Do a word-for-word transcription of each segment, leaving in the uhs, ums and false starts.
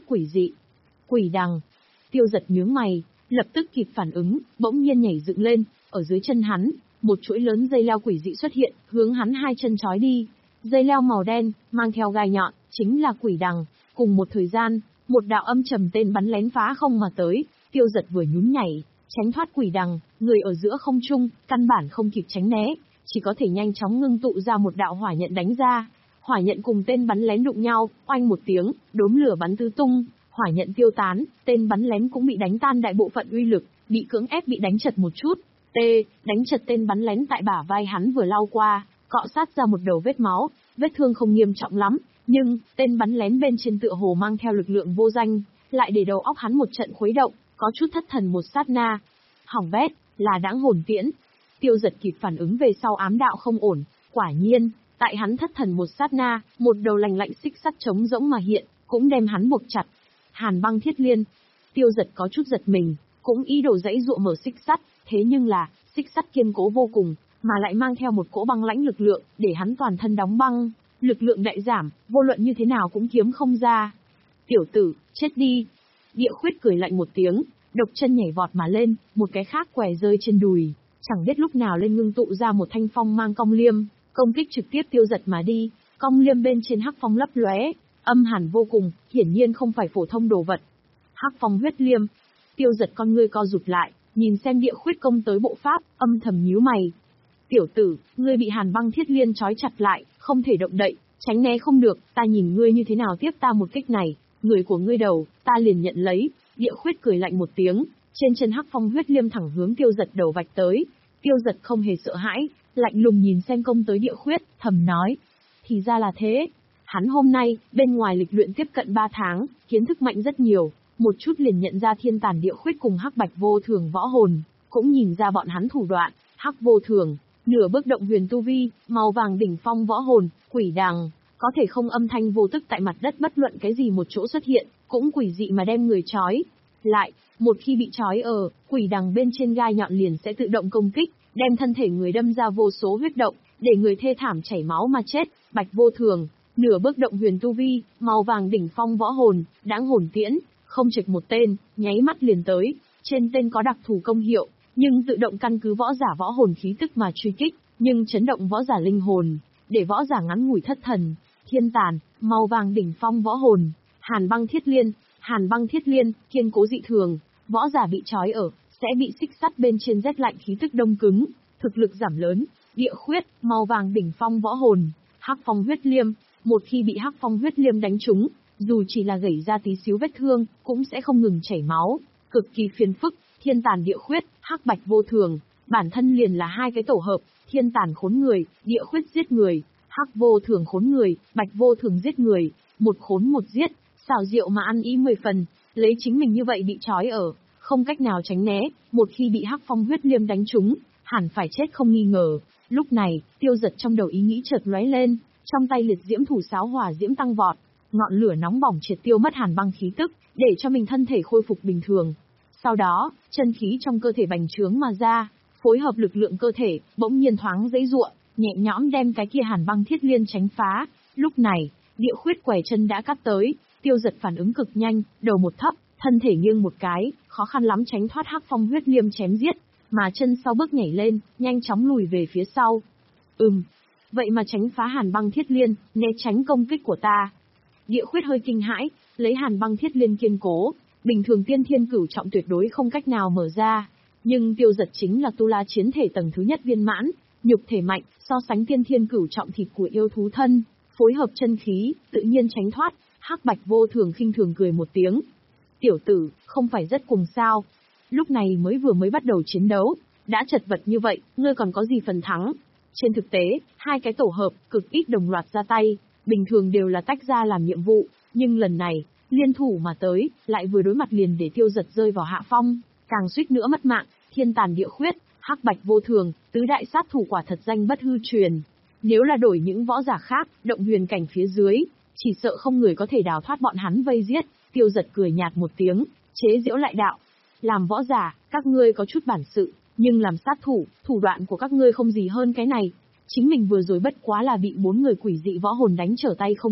quỷ dị. Quỷ đằng. Tiêu Giật nhướng mày, lập tức kịp phản ứng, bỗng nhiên nhảy dựng lên, ở dưới chân hắn, một chuỗi lớn dây leo quỷ dị xuất hiện, hướng hắn hai chân trói đi. Dây leo màu đen, mang theo gai nhọn, chính là quỷ đằng. Cùng một thời gian, một đạo âm trầm tên bắn lén phá không mà tới, Tiêu Giật vừa nhún nhảy, tránh thoát quỷ đằng, người ở giữa không trung, căn bản không kịp tránh né, chỉ có thể nhanh chóng ngưng tụ ra một đạo hỏa nhận đánh ra. Hỏa nhận cùng tên bắn lén đụng nhau, oanh một tiếng, đốm lửa bắn tứ tung, hỏa nhận tiêu tán, tên bắn lén cũng bị đánh tan đại bộ phận uy lực, bị cưỡng ép bị đánh chật một chút. T, đánh chật tên bắn lén tại bả vai hắn vừa lao qua, cọ sát ra một đầu vết máu, vết thương không nghiêm trọng lắm, nhưng tên bắn lén bên trên tựa hồ mang theo lực lượng vô danh, lại để đầu óc hắn một trận khuấy động, có chút thất thần một sát na. Hỏng bét, là đãng hồn tiễn. Tiêu Giật kịp phản ứng về sau ám đạo không ổn, quả nhiên, tại hắn thất thần một sát na, một đầu lành lạnh xích sắt trống rỗng mà hiện, cũng đem hắn buộc chặt. Hàn băng thiết liên. Tiêu Giật có chút giật mình, cũng ý đồ dãy dụa mở xích sắt, thế nhưng là, xích sắt kiên cố vô cùng, mà lại mang theo một cỗ băng lãnh lực lượng, để hắn toàn thân đóng băng, lực lượng đại giảm, vô luận như thế nào cũng kiếm không ra. Tiểu tử, chết đi. Địa Khuyết cười lạnh một tiếng, độc chân nhảy vọt mà lên, một cái khác quẻ rơi trên đùi, chẳng biết lúc nào lên ngưng tụ ra một thanh phong mang cong liêm, công kích trực tiếp Tiêu Giật mà đi. Cong liêm bên trên hắc phong lấp lóe, âm hàn vô cùng, hiển nhiên không phải phổ thông đồ vật. Hắc phong huyết liêm. Tiêu Giật con ngươi co rụt lại, nhìn xem Địa Khuyết công tới bộ pháp, âm thầm nhíu mày. Tiểu tử, ngươi bị hàn băng thiết liên trói chặt lại, không thể động đậy, tránh né không được, ta nhìn ngươi như thế nào tiếp ta một kích này, người của ngươi đầu, ta liền nhận lấy. Địa Khuyết cười lạnh một tiếng, trên chân hắc phong huyết liêm thẳng hướng Tiêu Giật đầu vạch tới. Tiêu Giật không hề sợ hãi, lạnh lùng nhìn xem công tới Địa Khuyết, thầm nói. Thì ra là thế. Hắn hôm nay, bên ngoài lịch luyện tiếp cận ba tháng, kiến thức mạnh rất nhiều, một chút liền nhận ra thiên tàn Địa Khuyết cùng hắc bạch vô thường võ hồn, cũng nhìn ra bọn hắn thủ đoạn. Hắc vô thường, nửa bước động huyền tu vi, màu vàng đỉnh phong võ hồn, quỷ đằng, có thể không âm thanh vô tức tại mặt đất bất luận cái gì một chỗ xuất hiện, cũng quỷ dị mà đem người trói. Lại, một khi bị trói ở, quỷ đằng bên trên gai nhọn liền sẽ tự động công kích, đem thân thể người đâm ra vô số huyết động, để người thê thảm chảy máu mà chết. Bạch vô thường, nửa bước động huyền tu vi, màu vàng đỉnh phong võ hồn, đãng hồn tiễn, không trực một tên, nháy mắt liền tới, trên tên có đặc thù công hiệu, nhưng tự động căn cứ võ giả võ hồn khí tức mà truy kích, nhưng chấn động võ giả linh hồn, để võ giả ngắn ngủi thất thần. Thiên tàn, màu vàng đỉnh phong võ hồn, hàn băng thiết liên. Hàn băng thiết liên, kiên cố dị thường, võ giả bị trói ở, sẽ bị xích sắt bên trên rét lạnh khí tức đông cứng, thực lực giảm lớn. Địa Khuyết, màu vàng đỉnh phong võ hồn, hắc phong huyết liêm, một khi bị hắc phong huyết liêm đánh trúng, dù chỉ là gẩy ra tí xíu vết thương, cũng sẽ không ngừng chảy máu, cực kỳ phiền phức. Thiên tàn Địa Khuyết, hắc bạch vô thường, bản thân liền là hai cái tổ hợp, thiên tàn khốn người, Địa Khuyết giết người, hắc vô thường khốn người, bạch vô thường giết người, một khốn một giết. Xảo diệu mà ăn ý mười phần, lấy chính mình như vậy bị trói ở, không cách nào tránh né, một khi bị hắc phong huyết liêm đánh trúng, hẳn phải chết không nghi ngờ. Lúc này, Tiêu Giật trong đầu ý nghĩ chợt lóe lên, trong tay liệt diễm thủ sáo hỏa diễm tăng vọt, ngọn lửa nóng bỏng triệt tiêu mất hàn băng khí tức, để cho mình thân thể khôi phục bình thường. Sau đó, chân khí trong cơ thể bành trướng mà ra, phối hợp lực lượng cơ thể, bỗng nhiên thoáng dãy giụa, nhẹ nhõm đem cái kia hàn băng thiết liên tránh phá. Lúc này, Địa Khuyết quẻ chân đã cắt tới. Tiêu Giật phản ứng cực nhanh, đầu một thấp, thân thể nghiêng một cái, khó khăn lắm tránh thoát hắc phong huyết liêm chém giết, mà chân sau bước nhảy lên, nhanh chóng lùi về phía sau. Ừm, vậy mà tránh phá hàn băng thiết liên, né tránh công kích của ta. Địa Khuyết hơi kinh hãi, lấy hàn băng thiết liên kiên cố, bình thường tiên thiên cửu trọng tuyệt đối không cách nào mở ra, nhưng Tiêu Giật chính là tu la chiến thể tầng thứ nhất viên mãn, nhục thể mạnh, so sánh tiên thiên cửu trọng thịt của yêu thú thân, phối hợp chân khí, tự nhiên tránh thoát. Hắc bạch vô thường khinh thường cười một tiếng. Tiểu tử, không phải rất cùng sao? Lúc này mới vừa mới bắt đầu chiến đấu, đã chật vật như vậy, ngươi còn có gì phần thắng? Trên thực tế, hai cái tổ hợp, cực ít đồng loạt ra tay, bình thường đều là tách ra làm nhiệm vụ, nhưng lần này, liên thủ mà tới, lại vừa đối mặt liền để Tiêu Giật rơi vào hạ phong, càng suýt nữa mất mạng. Thiên tàn Địa Khuyết, hắc bạch vô thường, tứ đại sát thủ quả thật danh bất hư truyền. Nếu là đổi những võ giả khác, động huyền cảnh phía dưới, chỉ sợ không người có thể đào thoát bọn hắn vây giết. Tiêu Giật cười nhạt một tiếng, chế giễu lại đạo. Làm võ giả, các ngươi có chút bản sự, nhưng làm sát thủ, thủ đoạn của các ngươi không gì hơn cái này. Chính mình vừa rồi bất quá là bị bốn người quỷ dị võ hồn đánh trở tay không kịp,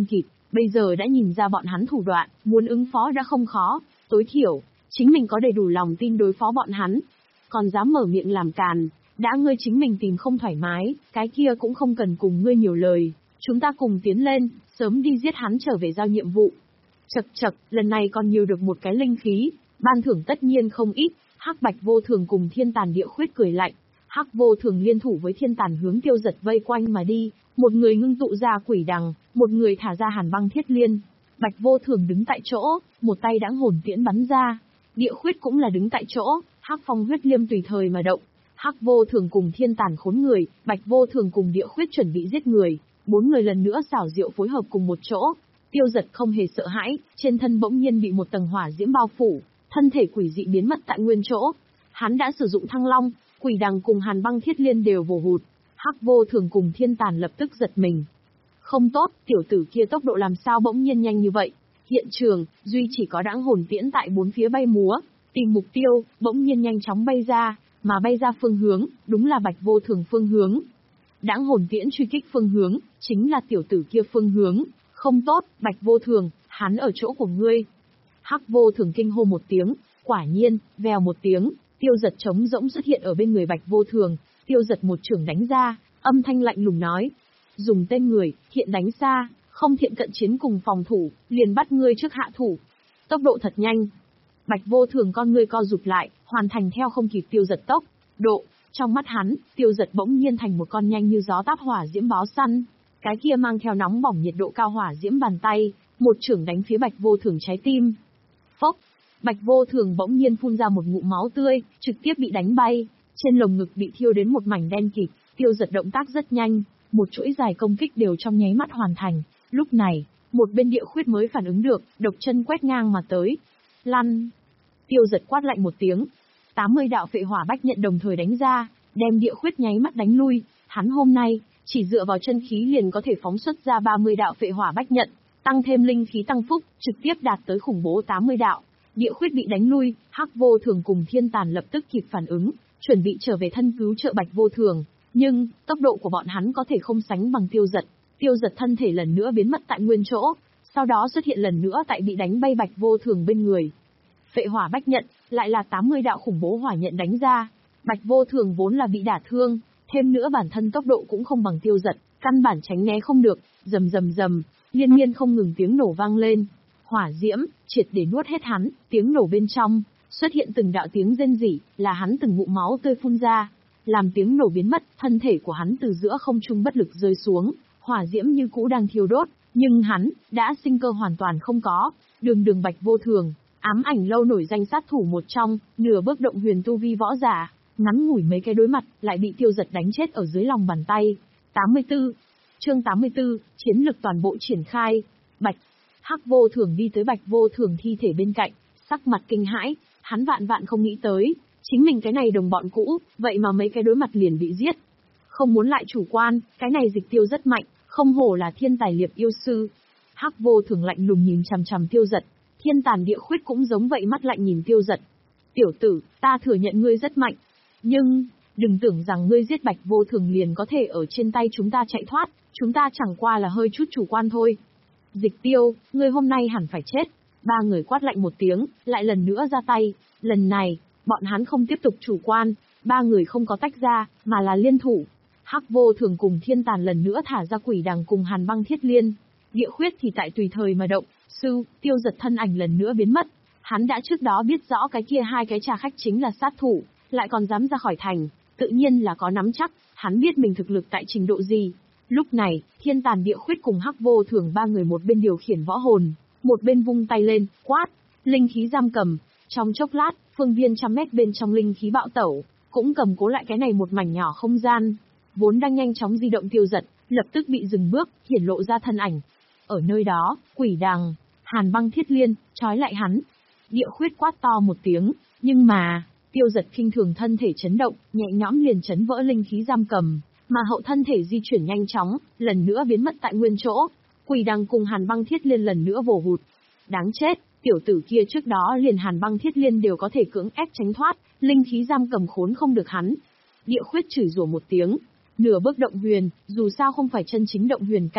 Bây giờ đã nhìn ra bọn hắn thủ đoạn, muốn ứng phó đã không khó, tối thiểu, chính mình có đầy đủ lòng tin đối phó bọn hắn. Còn dám mở miệng làm càn, đã ngươi chính mình tìm không thoải mái, cái kia cũng không cần cùng ngươi nhiều lời. Chúng ta cùng tiến lên, sớm đi giết hắn trở về giao nhiệm vụ. Chậc chậc, lần này còn nhiều được một cái linh khí, ban thưởng tất nhiên không ít. Hắc Bạch Vô Thường cùng Thiên Tàn Địa Khuyết cười lạnh. Hắc Vô Thường liên thủ với Thiên Tàn hướng Tiêu Giật vây quanh mà đi, một người ngưng tụ ra quỷ đằng, một người thả ra hàn băng thiết liên. Bạch Vô Thường đứng tại chỗ, một tay đãng hồn tiễn bắn ra. Địa Khuyết cũng là đứng tại chỗ, Hắc Phong huyết liêm tùy thời mà động. Hắc Vô Thường cùng Thiên Tàn khốn người, Bạch Vô Thường cùng Địa Khuyết chuẩn bị giết người, bốn người lần nữa xảo diệu phối hợp cùng một chỗ. Tiêu Giật không hề sợ hãi, trên thân bỗng nhiên bị một tầng hỏa diễm bao phủ, thân thể quỷ dị biến mất tại nguyên chỗ. Hắn đã sử dụng Thăng Long, quỷ đằng cùng hàn băng thiết liên đều vồ hụt. Hắc Vô Thường cùng Thiên Tàn lập tức giật mình. Không tốt, tiểu tử kia tốc độ làm sao bỗng nhiên nhanh như vậy? Hiện trường, duy chỉ có đãng hồn tiễn tại bốn phía bay múa, tìm mục tiêu, bỗng nhiên nhanh chóng bay ra, mà bay ra phương hướng, đúng là Bạch Vô Thường phương hướng. Đãng hồn tiễn truy kích phương hướng, chính là tiểu tử kia phương hướng. Không tốt, Bạch Vô Thường, hắn ở chỗ của ngươi. Hắc Vô Thường kinh hô một tiếng, quả nhiên, vèo một tiếng, Tiêu Giật trống rỗng xuất hiện ở bên người Bạch Vô Thường. Tiêu Giật một chưởng đánh ra, âm thanh lạnh lùng nói: dùng tên người, thiện đánh xa, không thiện cận chiến cùng phòng thủ, liền bắt ngươi trước hạ thủ. Tốc độ thật nhanh. Bạch Vô Thường con ngươi co rụt lại, hoàn thành theo không kịp Tiêu Giật tốc độ. Trong mắt hắn, Tiêu Giật bỗng nhiên thành một con nhanh như gió táp hỏa diễm bó săn. Cái kia mang theo nóng bỏng nhiệt độ cao hỏa diễm bàn tay, một chưởng đánh phía Bạch Vô Thường trái tim. Phốc, Bạch Vô Thường bỗng nhiên phun ra một ngụm máu tươi, trực tiếp bị đánh bay, trên lồng ngực bị thiêu đến một mảnh đen kịt. Tiêu Giật động tác rất nhanh, một chuỗi dài công kích đều trong nháy mắt hoàn thành. Lúc này, một bên Địa Khuyết mới phản ứng được, độc chân quét ngang mà tới. Lăn! Tiêu Giật quát lạnh một tiếng, tám mươi đạo phệ hỏa bách nhận đồng thời đánh ra, đem Địa Khuyết nháy mắt đánh lui. Hắn hôm nay, chỉ dựa vào chân khí liền có thể phóng xuất ra ba mươi đạo phệ hỏa bách nhận, tăng thêm linh khí tăng phúc, trực tiếp đạt tới khủng bố tám mươi đạo. Địa Khuyết bị đánh lui, Hắc Vô Thường cùng Thiên Tàn lập tức kịp phản ứng, chuẩn bị trở về thân cứu trợ Bạch Vô Thường, nhưng tốc độ của bọn hắn có thể không sánh bằng Tiêu Giật. Tiêu Giật thân thể lần nữa biến mất tại nguyên chỗ, sau đó xuất hiện lần nữa tại bị đánh bay Bạch Vô Thường bên người. Phệ hỏa bách nhận, lại là tám mươi đạo khủng bố hỏa nhận đánh ra. Bạch Vô Thường vốn là bị đả thương, thêm nữa bản thân tốc độ cũng không bằng Tiêu Giật, căn bản tránh né không được, rầm rầm rầm, liên miên không ngừng tiếng nổ vang lên. Hỏa diễm triệt để nuốt hết hắn, tiếng nổ bên trong xuất hiện từng đạo tiếng rên rỉ, là hắn từng ngụm máu tươi phun ra. Làm tiếng nổ biến mất, thân thể của hắn từ giữa không trung bất lực rơi xuống, hỏa diễm như cũ đang thiêu đốt, nhưng hắn đã sinh cơ hoàn toàn không có. Đường Đường Bạch Vô Thường, ám ảnh lâu nổi danh sát thủ một trong, nửa bước động huyền tu vi võ giả, ngắn ngủi mấy cái đối mặt, lại bị Tiêu Giật đánh chết ở dưới lòng bàn tay. tám mươi tư Chương tám mươi tư, chiến lực toàn bộ triển khai. Bạch Hắc Vô Thường đi tới Bạch Vô Thường thi thể bên cạnh, sắc mặt kinh hãi, hắn vạn vạn không nghĩ tới, chính mình cái này đồng bọn cũ, vậy mà mấy cái đối mặt liền bị giết. Không muốn lại chủ quan, cái này Dịch Tiêu rất mạnh, không hổ là thiên tài liệp yêu sư. Hắc Vô Thường lạnh lùng nhìn chằm chằm Tiêu Giật, Thiên Tàn Địa Khuyết cũng giống vậy mắt lạnh nhìn Tiêu Giật. Tiểu tử, ta thừa nhận ngươi rất mạnh, nhưng đừng tưởng rằng ngươi giết Bạch Vô Thường liền có thể ở trên tay chúng ta chạy thoát, chúng ta chẳng qua là hơi chút chủ quan thôi. Dịch Tiêu, ngươi hôm nay hẳn phải chết. Ba người quát lạnh một tiếng, lại lần nữa ra tay. Lần này, bọn hắn không tiếp tục chủ quan, ba người không có tách ra, mà là liên thủ. Hắc Vô Thường cùng Thiên Tàn lần nữa thả ra quỷ đằng cùng hàn băng thiết liên. Địa Khuyết thì tại tùy thời mà động. Sư, Tiêu Giật thân ảnh lần nữa biến mất. Hắn đã trước đó biết rõ cái kia hai cái trà khách chính là sát thủ, lại còn dám ra khỏi thành, tự nhiên là có nắm chắc, hắn biết mình thực lực tại trình độ gì. Lúc này, Thiên Tàn Địa Khuyết cùng Hắc Vô Thường ba người một bên điều khiển võ hồn, một bên vung tay lên, quát, linh khí giam cầm. Trong chốc lát, phương viên trăm mét bên trong linh khí bạo tẩu, cũng cầm cố lại cái này một mảnh nhỏ không gian. Vốn đang nhanh chóng di động Tiêu Giật, lập tức bị dừng bước, hiển lộ ra thân ảnh. Ở nơi đó, quỷ đằng, hàn băng thiết liên, trói lại hắn. Địa Khuyết quát to một tiếng, nhưng mà, Tiêu Giật khinh thường thân thể chấn động, nhẹ nhõm liền chấn vỡ linh khí giam cầm, mà hậu thân thể di chuyển nhanh chóng, lần nữa biến mất tại nguyên chỗ. Quỷ đằng cùng hàn băng thiết liên lần nữa vồ hụt. Đáng chết, tiểu tử kia trước đó liền hàn băng thiết liên đều có thể cưỡng ép tránh thoát, linh khí giam cầm khốn không được hắn. Địa Khuyết chửi rủa một tiếng, nửa bước động huyền, dù sao không phải chân chính động huyền cảnh,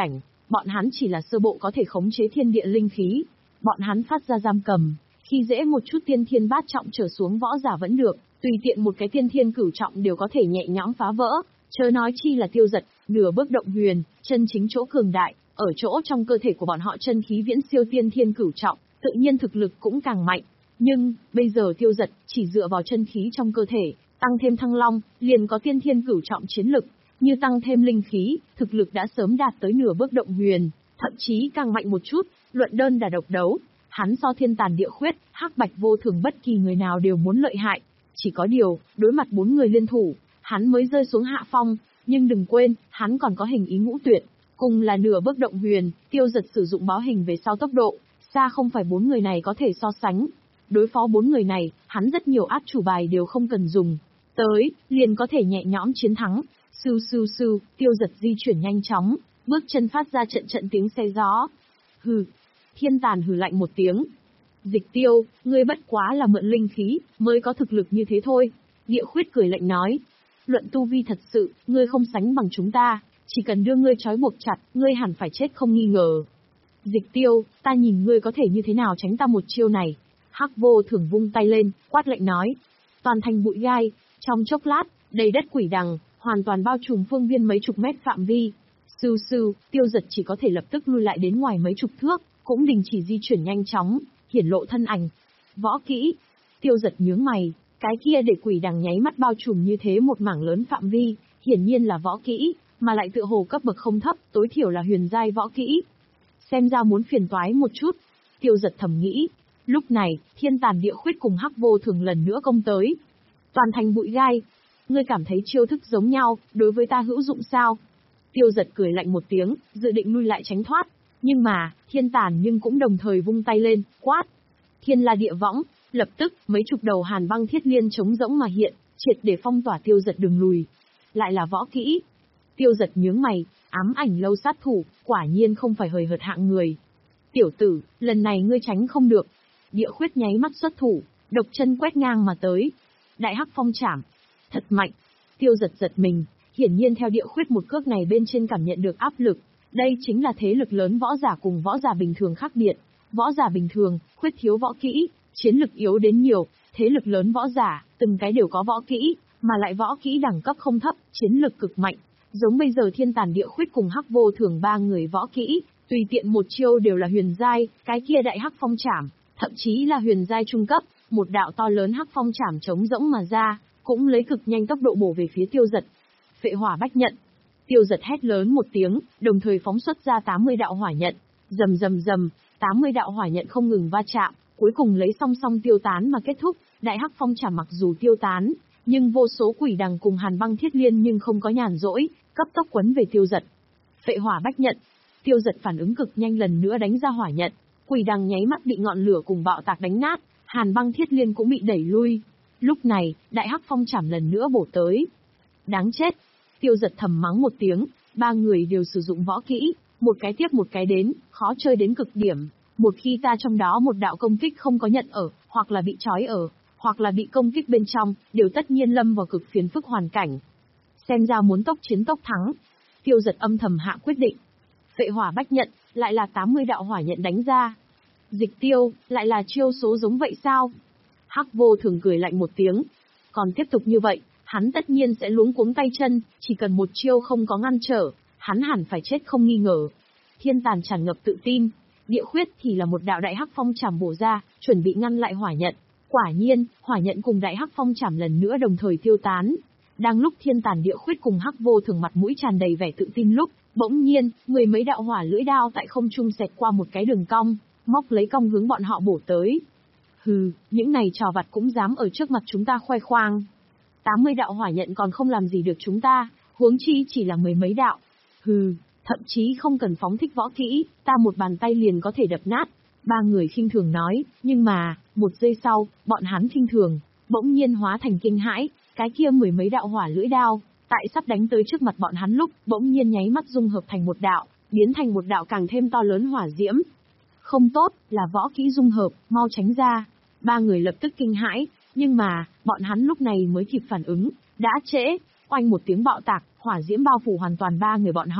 Bọn hắn chỉ là sơ bộ có thể khống chế thiên địa linh khí. Bọn hắn phát ra giam cầm, khi dễ một chút tiên thiên bát trọng trở xuống võ giả vẫn được, tùy tiện một cái tiên thiên cửu trọng đều có thể nhẹ nhõm phá vỡ, chớ nói chi là Tiêu Dật, nửa bước động huyền, chân chính chỗ cường đại, ở chỗ trong cơ thể của bọn họ chân khí viễn siêu tiên thiên cửu trọng, tự nhiên thực lực cũng càng mạnh. Nhưng, bây giờ Tiêu Dật chỉ dựa vào chân khí trong cơ thể, tăng thêm thăng long, liền có tiên thiên cửu trọng chiến lực, như tăng thêm linh khí, thực lực đã sớm đạt tới nửa bước động huyền, thậm chí càng mạnh một chút, luận đơn đả độc đấu. Hắn so thiên tàn địa khuyết, hắc bạch vô thường bất kỳ người nào đều muốn lợi hại. Chỉ có điều, đối mặt bốn người liên thủ, hắn mới rơi xuống hạ phong, nhưng đừng quên, hắn còn có hình ý ngũ tuyệt. Cùng là nửa bước động huyền, Tiêu Dật sử dụng báo hình về sau tốc độ, xa không phải bốn người này có thể so sánh. Đối phó bốn người này, hắn rất nhiều át chủ bài đều không cần dùng. Tới, liền có thể nhẹ nhõm chiến thắng. Sưu sưu sưu, Tiêu Dật di chuyển nhanh chóng, bước chân phát ra trận trận tiếng xe gió. Hừ. Thiên Tàn hừ lạnh một tiếng. Dịch Tiêu, ngươi bất quá là mượn linh khí, mới có thực lực như thế thôi. Địa Khuyết cười lạnh nói. Luận tu vi thật sự, ngươi không sánh bằng chúng ta, chỉ cần đưa ngươi trói buộc chặt, ngươi hẳn phải chết không nghi ngờ. Dịch Tiêu, ta nhìn ngươi có thể như thế nào tránh ta một chiêu này. Hắc Vô Thường vung tay lên, quát lệnh nói. Toàn thành bụi gai, trong chốc lát, đầy đất quỷ đằng, hoàn toàn bao trùm phương viên mấy chục mét phạm vi. Sưu sưu, Tiêu Dật chỉ có thể lập tức lui lại đến ngoài mấy chục thước, cũng đình chỉ di chuyển nhanh chóng, hiển lộ thân ảnh. Võ kỹ. Tiêu Dật nhướng mày, cái kia để quỷ đằng nháy mắt bao trùm như thế một mảng lớn phạm vi, hiển nhiên là võ kỹ, mà lại tựa hồ cấp bậc không thấp, tối thiểu là huyền giai võ kỹ. Xem ra muốn phiền toái một chút. Tiêu Dật thầm nghĩ. Lúc này, Thiên Tàn Địa Khuyết cùng Hắc Vô Thường lần nữa công tới. Toàn thành bụi gai. Ngươi cảm thấy chiêu thức giống nhau, đối với ta hữu dụng sao? Tiêu Dật cười lạnh một tiếng, dự định lui lại tránh thoát. Nhưng mà, Thiên Tàn nhưng cũng đồng thời vung tay lên, quát. Thiên La Địa Võng, lập tức, mấy chục đầu hàn băng thiết liên trống rỗng mà hiện, triệt để phong tỏa Tiêu Dật đường lùi. Lại là võ kỹ. Tiêu Dật nhướng mày, ám ảnh lâu sát thủ, quả nhiên không phải hời hợt hạng người. Tiểu tử, lần này ngươi tránh không được. Địa Khuyết nháy mắt xuất thủ, độc chân quét ngang mà tới. Đại Hắc Phong Trảm. Thật mạnh. Tiêu Dật giật mình, hiển nhiên theo Địa Khuyết một cước này bên trên cảm nhận được áp lực. Đây chính là thế lực lớn võ giả cùng võ giả bình thường khác biệt. Võ giả bình thường, khuyết thiếu võ kỹ, chiến lực yếu đến nhiều, thế lực lớn võ giả, từng cái đều có võ kỹ, mà lại võ kỹ đẳng cấp không thấp, chiến lực cực mạnh. Giống bây giờ Thiên Tàn Địa Khuyết cùng Hắc Vô Thường ba người võ kỹ, tùy tiện một chiêu đều là huyền giai, cái kia Đại Hắc Phong Trảm, thậm chí là huyền giai trung cấp, một đạo to lớn Hắc Phong Trảm trống rỗng mà ra, cũng lấy cực nhanh tốc độ bổ về phía Tiêu Dật. Phệ Hỏa Bách Nhận. Tiêu Dật hét lớn một tiếng, đồng thời phóng xuất ra tám mươi đạo hỏa nhận, rầm rầm rầm, tám mươi đạo hỏa nhận không ngừng va chạm, cuối cùng lấy song song tiêu tán mà kết thúc. Đại Hắc Phong Trảm mặc dù tiêu tán, nhưng vô số quỷ đằng cùng hàn băng thiết liên nhưng không có nhàn rỗi, cấp tốc quấn về Tiêu Dật. Phệ Hỏa Bách Nhận. Tiêu Dật phản ứng cực nhanh lần nữa đánh ra hỏa nhận, quỷ đằng nháy mắt bị ngọn lửa cùng bạo tạc đánh nát, hàn băng thiết liên cũng bị đẩy lui. Lúc này, Đại Hắc Phong Trảm lần nữa bổ tới. Đáng chết. Tiêu Dật thầm mắng một tiếng, ba người đều sử dụng võ kỹ, một cái tiếp một cái đến, khó chơi đến cực điểm. Một khi ta trong đó một đạo công kích không có nhận ở, hoặc là bị trói ở, hoặc là bị công kích bên trong, đều tất nhiên lâm vào cực phiền phức hoàn cảnh. Xem ra muốn tốc chiến tốc thắng. Tiêu Dật âm thầm hạ quyết định. Phệ Hỏa Bách Nhận, lại là tám mươi đạo hỏa nhận đánh ra. Dịch Tiêu, lại là chiêu số giống vậy sao? Hắc Vô Thường cười lạnh một tiếng. Còn tiếp tục như vậy, hắn tất nhiên sẽ luống cuống tay chân, chỉ cần một chiêu không có ngăn trở, hắn hẳn phải chết không nghi ngờ. Thiên Tàn tràn ngập tự tin, Địa Khuyết thì là một đạo Đại Hắc Phong Trảm bổ ra, chuẩn bị ngăn lại hỏa nhận. Quả nhiên, hỏa nhận cùng Đại Hắc Phong Trảm lần nữa đồng thời tiêu tán. Đang lúc Thiên Tàn Địa Khuyết cùng Hắc Vô Thường mặt mũi tràn đầy vẻ tự tin lúc, bỗng nhiên, mười mấy đạo hỏa lưỡi đao tại không trung xẹt qua một cái đường cong, móc lấy cong hướng bọn họ bổ tới. Hừ, những này trò vặt cũng dám ở trước mặt chúng ta khoe khoang. tám mươi đạo hỏa nhận còn không làm gì được chúng ta, huống chi chỉ là mười mấy đạo. Hừ, thậm chí không cần phóng thích võ kỹ, ta một bàn tay liền có thể đập nát. Ba người khinh thường nói, nhưng mà, một giây sau, bọn hắn khinh thường, bỗng nhiên hóa thành kinh hãi, cái kia mười mấy đạo hỏa lưỡi đao, tại sắp đánh tới trước mặt bọn hắn lúc, bỗng nhiên nháy mắt dung hợp thành một đạo, biến thành một đạo càng thêm to lớn hỏa diễm. Không tốt, là võ kỹ dung hợp, mau tránh ra. Ba người lập tức kinh hãi, nhưng mà, bọn hắn lúc này mới kịp phản ứng, đã trễ, oanh một tiếng bạo tạc, hỏa diễm bao phủ hoàn toàn ba người bọn họ.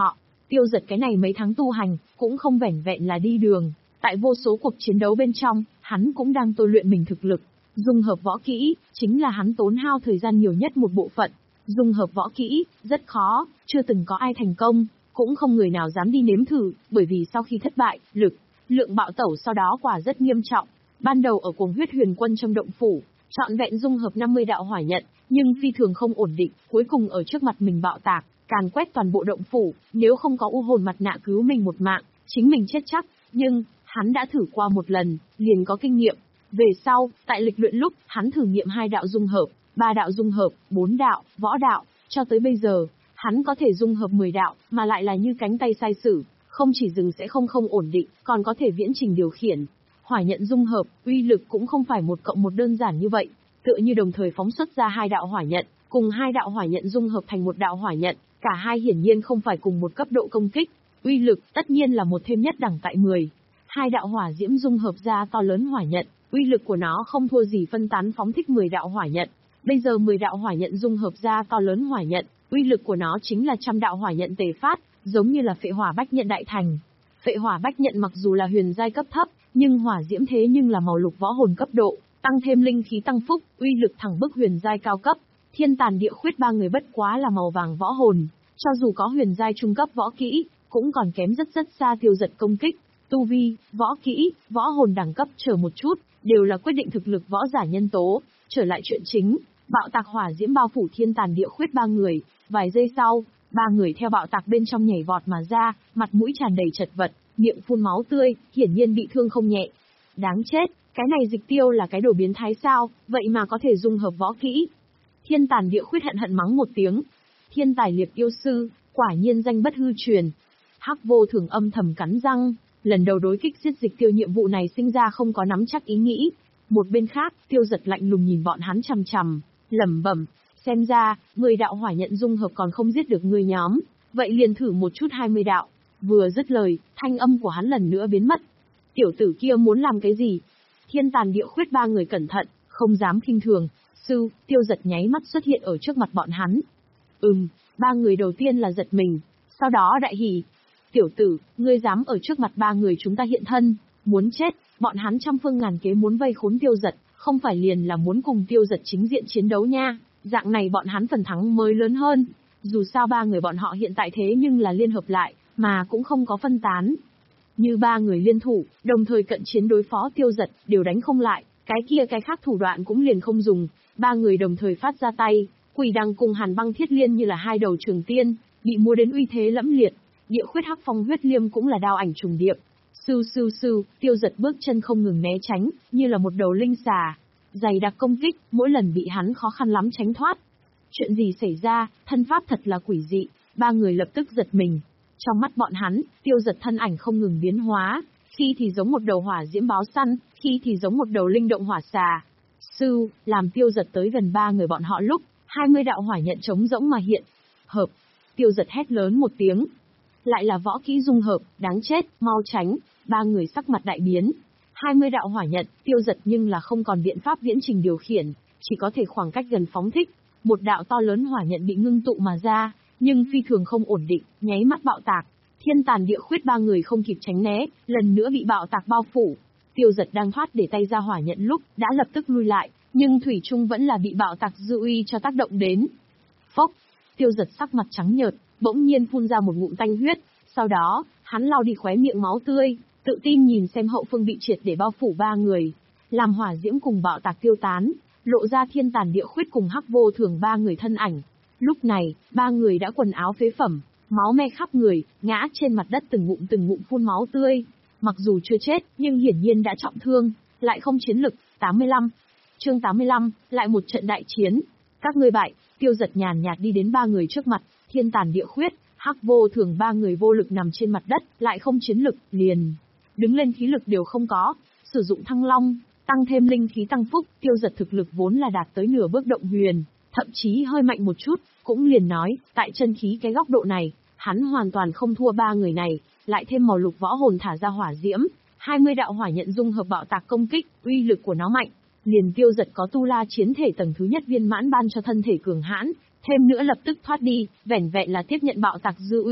Tiêu Dật cái này mấy tháng tu hành, cũng không vẻn vẹn là đi đường, tại vô số cuộc chiến đấu bên trong, hắn cũng đang tôi luyện mình thực lực. Dung hợp võ kỹ, chính là hắn tốn hao thời gian nhiều nhất một bộ phận. Dung hợp võ kỹ, rất khó, chưa từng có ai thành công, cũng không người nào dám đi nếm thử, bởi vì sau khi thất bại, lực, lượng bạo tẩu sau đó quả rất nghiêm trọng. Ban đầu ở Cuồng Huyết Huyền Quân trong động phủ, trọn vẹn dung hợp năm mươi đạo hỏa nhận, nhưng phi thường không ổn định, cuối cùng ở trước mặt mình bạo tạc, càn quét toàn bộ động phủ, nếu không có u hồn mặt nạ cứu mình một mạng, chính mình chết chắc, nhưng, hắn đã thử qua một lần, liền có kinh nghiệm. Về sau, tại lịch luyện lúc, hắn thử nghiệm hai đạo dung hợp, ba đạo dung hợp, bốn đạo, võ đạo, cho tới bây giờ, hắn có thể dung hợp mười đạo, mà lại là như cánh tay sai sử, không chỉ dừng sẽ không không ổn định, còn có thể viễn trình điều khiển. Hỏa nhận dung hợp, uy lực cũng không phải một cộng một đơn giản như vậy, tựa như đồng thời phóng xuất ra hai đạo hỏa nhận, cùng hai đạo hỏa nhận dung hợp thành một đạo hỏa nhận, cả hai hiển nhiên không phải cùng một cấp độ công kích, uy lực tất nhiên là một thêm nhất đẳng tại mười. Hai đạo hỏa diễm dung hợp ra to lớn hỏa nhận, uy lực của nó không thua gì phân tán phóng thích mười đạo hỏa nhận. Bây giờ mười đạo hỏa nhận dung hợp ra to lớn hỏa nhận, uy lực của nó chính là trăm đạo hỏa nhận tề phát, giống như là phệ hỏa bách nhận đại thành. Phệ hỏa bách nhận mặc dù là huyền giai cấp thấp, nhưng hỏa diễm thế nhưng là màu lục võ hồn cấp độ, tăng thêm linh khí tăng phúc, uy lực thẳng bức huyền giai cao cấp. Thiên Tàn Địa Khuyết ba người bất quá là màu vàng võ hồn, cho dù có huyền giai trung cấp võ kỹ, cũng còn kém rất rất xa Tiêu Dật công kích. Tu vi, võ kỹ, võ hồn đẳng cấp chờ một chút, đều là quyết định thực lực võ giả nhân tố. Trở lại chuyện chính, bạo tạc hỏa diễm bao phủ Thiên Tàn Địa Khuyết ba người, vài giây sau, ba người theo bạo tạc bên trong nhảy vọt mà ra, mặt mũi tràn đầy chật vật, miệng phun máu tươi, hiển nhiên bị thương không nhẹ. Đáng chết, cái này Dịch Tiêu là cái đồ biến thái sao, vậy mà có thể dung hợp võ kỹ. Thiên Tàn Địa Khuyết hận hận mắng một tiếng. Thiên Tài Liệt Yêu Sư, quả nhiên danh bất hư truyền. Hắc Vô Thường âm thầm cắn răng, lần đầu đối kích giết Dịch Tiêu nhiệm vụ này sinh ra không có nắm chắc ý nghĩ. Một bên khác, Tiêu Dật lạnh lùng nhìn bọn hắn chằm chằm, lẩm bẩm, xem ra, mười đạo hỏa nhận dung hợp còn không giết được người nhóm, vậy liền thử một chút hai mươi đạo. Vừa dứt lời, thanh âm của hắn lần nữa biến mất. Tiểu tử kia muốn làm cái gì? Thiên Tàn Địa Khuyết ba người cẩn thận, không dám khinh thường. Sư, Tiêu Dật nháy mắt xuất hiện ở trước mặt bọn hắn. Ừm, ba người đầu tiên là giật mình, sau đó đại hỉ. Tiểu tử, ngươi dám ở trước mặt ba người chúng ta hiện thân, muốn chết, bọn hắn trăm phương ngàn kế muốn vây khốn Tiêu Dật, không phải liền là muốn cùng Tiêu Dật chính diện chiến đấu nha, dạng này bọn hắn phần thắng mới lớn hơn. Dù sao ba người bọn họ hiện tại thế nhưng là liên hợp lại, mà cũng không có phân tán. Như ba người liên thủ, đồng thời cận chiến đối phó Tiêu Dật, đều đánh không lại, cái kia cái khác thủ đoạn cũng liền không dùng. Ba người đồng thời phát ra tay, Quỷ Đằng cùng Hàn Băng Thiết Liên như là hai đầu trường tiên, bị múa đến uy thế lẫm liệt. Địa Khuyết Hắc Phong Huyết Liêm cũng là đao ảnh trùng điệp. Sưu sưu sưu, Tiêu Dật bước chân không ngừng né tránh, như là một đầu linh xà. Dày đặc công kích, mỗi lần bị hắn khó khăn lắm tránh thoát. Chuyện gì xảy ra, thân pháp thật là quỷ dị, ba người lập tức giật mình. Trong mắt bọn hắn, Tiêu Dật thân ảnh không ngừng biến hóa, khi thì giống một đầu hỏa diễm báo săn, khi thì giống một đầu linh động hỏa xà. Sư, làm Tiêu Dật tới gần ba người bọn họ lúc, hai mươi đạo hỏa nhận trống rỗng mà hiện. Hợp, Tiêu Dật hét lớn một tiếng. Lại là võ kỹ dung hợp, đáng chết, mau tránh, ba người sắc mặt đại biến. hai mươi đạo hỏa nhận, Tiêu Dật nhưng là không còn biện pháp viễn trình điều khiển, chỉ có thể khoảng cách gần phóng thích. Một đạo to lớn hỏa nhận bị ngưng tụ mà ra, nhưng phi thường không ổn định, nháy mắt bạo tạc. Thiên Tàn Địa Khuyết ba người không kịp tránh né, lần nữa bị bạo tạc bao phủ. Tiêu Dật đang thoát để tay ra hỏa nhận lúc, đã lập tức lui lại, nhưng thủy chung vẫn là bị bạo tạc dư uy cho tác động đến. Phốc, Tiêu Dật sắc mặt trắng nhợt, bỗng nhiên phun ra một ngụm tanh huyết, sau đó, hắn lau đi khóe miệng máu tươi, tự tin nhìn xem hậu phương bị triệt để bao phủ ba người, làm hỏa diễm cùng bạo tạc tiêu tán, lộ ra Thiên Tàn Địa Khuyết cùng Hắc Vô Thường ba người thân ảnh. Lúc này, ba người đã quần áo phế phẩm, máu me khắp người, ngã trên mặt đất từng ngụm từng ngụm phun máu tươi. Mặc dù chưa chết, nhưng hiển nhiên đã trọng thương, lại không chiến lực. tám mươi lăm Chương tám mươi lăm, lại một trận đại chiến. Các ngươi bại. Tiêu Dật nhàn nhạt đi đến ba người trước mặt, Thiên Tàn Địa Khuyết, Hắc Vô Thường ba người vô lực nằm trên mặt đất, lại không chiến lực, liền đứng lên khí lực đều không có, sử dụng Thăng Long, tăng thêm linh khí tăng phúc, Tiêu Dật thực lực vốn là đạt tới nửa bước động huyền, thậm chí hơi mạnh một chút, cũng liền nói, tại chân khí cái góc độ này, hắn hoàn toàn không thua ba người này, lại thêm màu lục võ hồn thả ra hỏa diễm, hai mươi đạo hỏa nhận dung hợp bạo tạc công kích, uy lực của nó mạnh, liền Tiêu Dật có tu la chiến thể tầng thứ nhất viên mãn ban cho thân thể cường hãn, thêm nữa lập tức thoát đi, vẻn vẹn là tiếp nhận bạo tạc dư uy,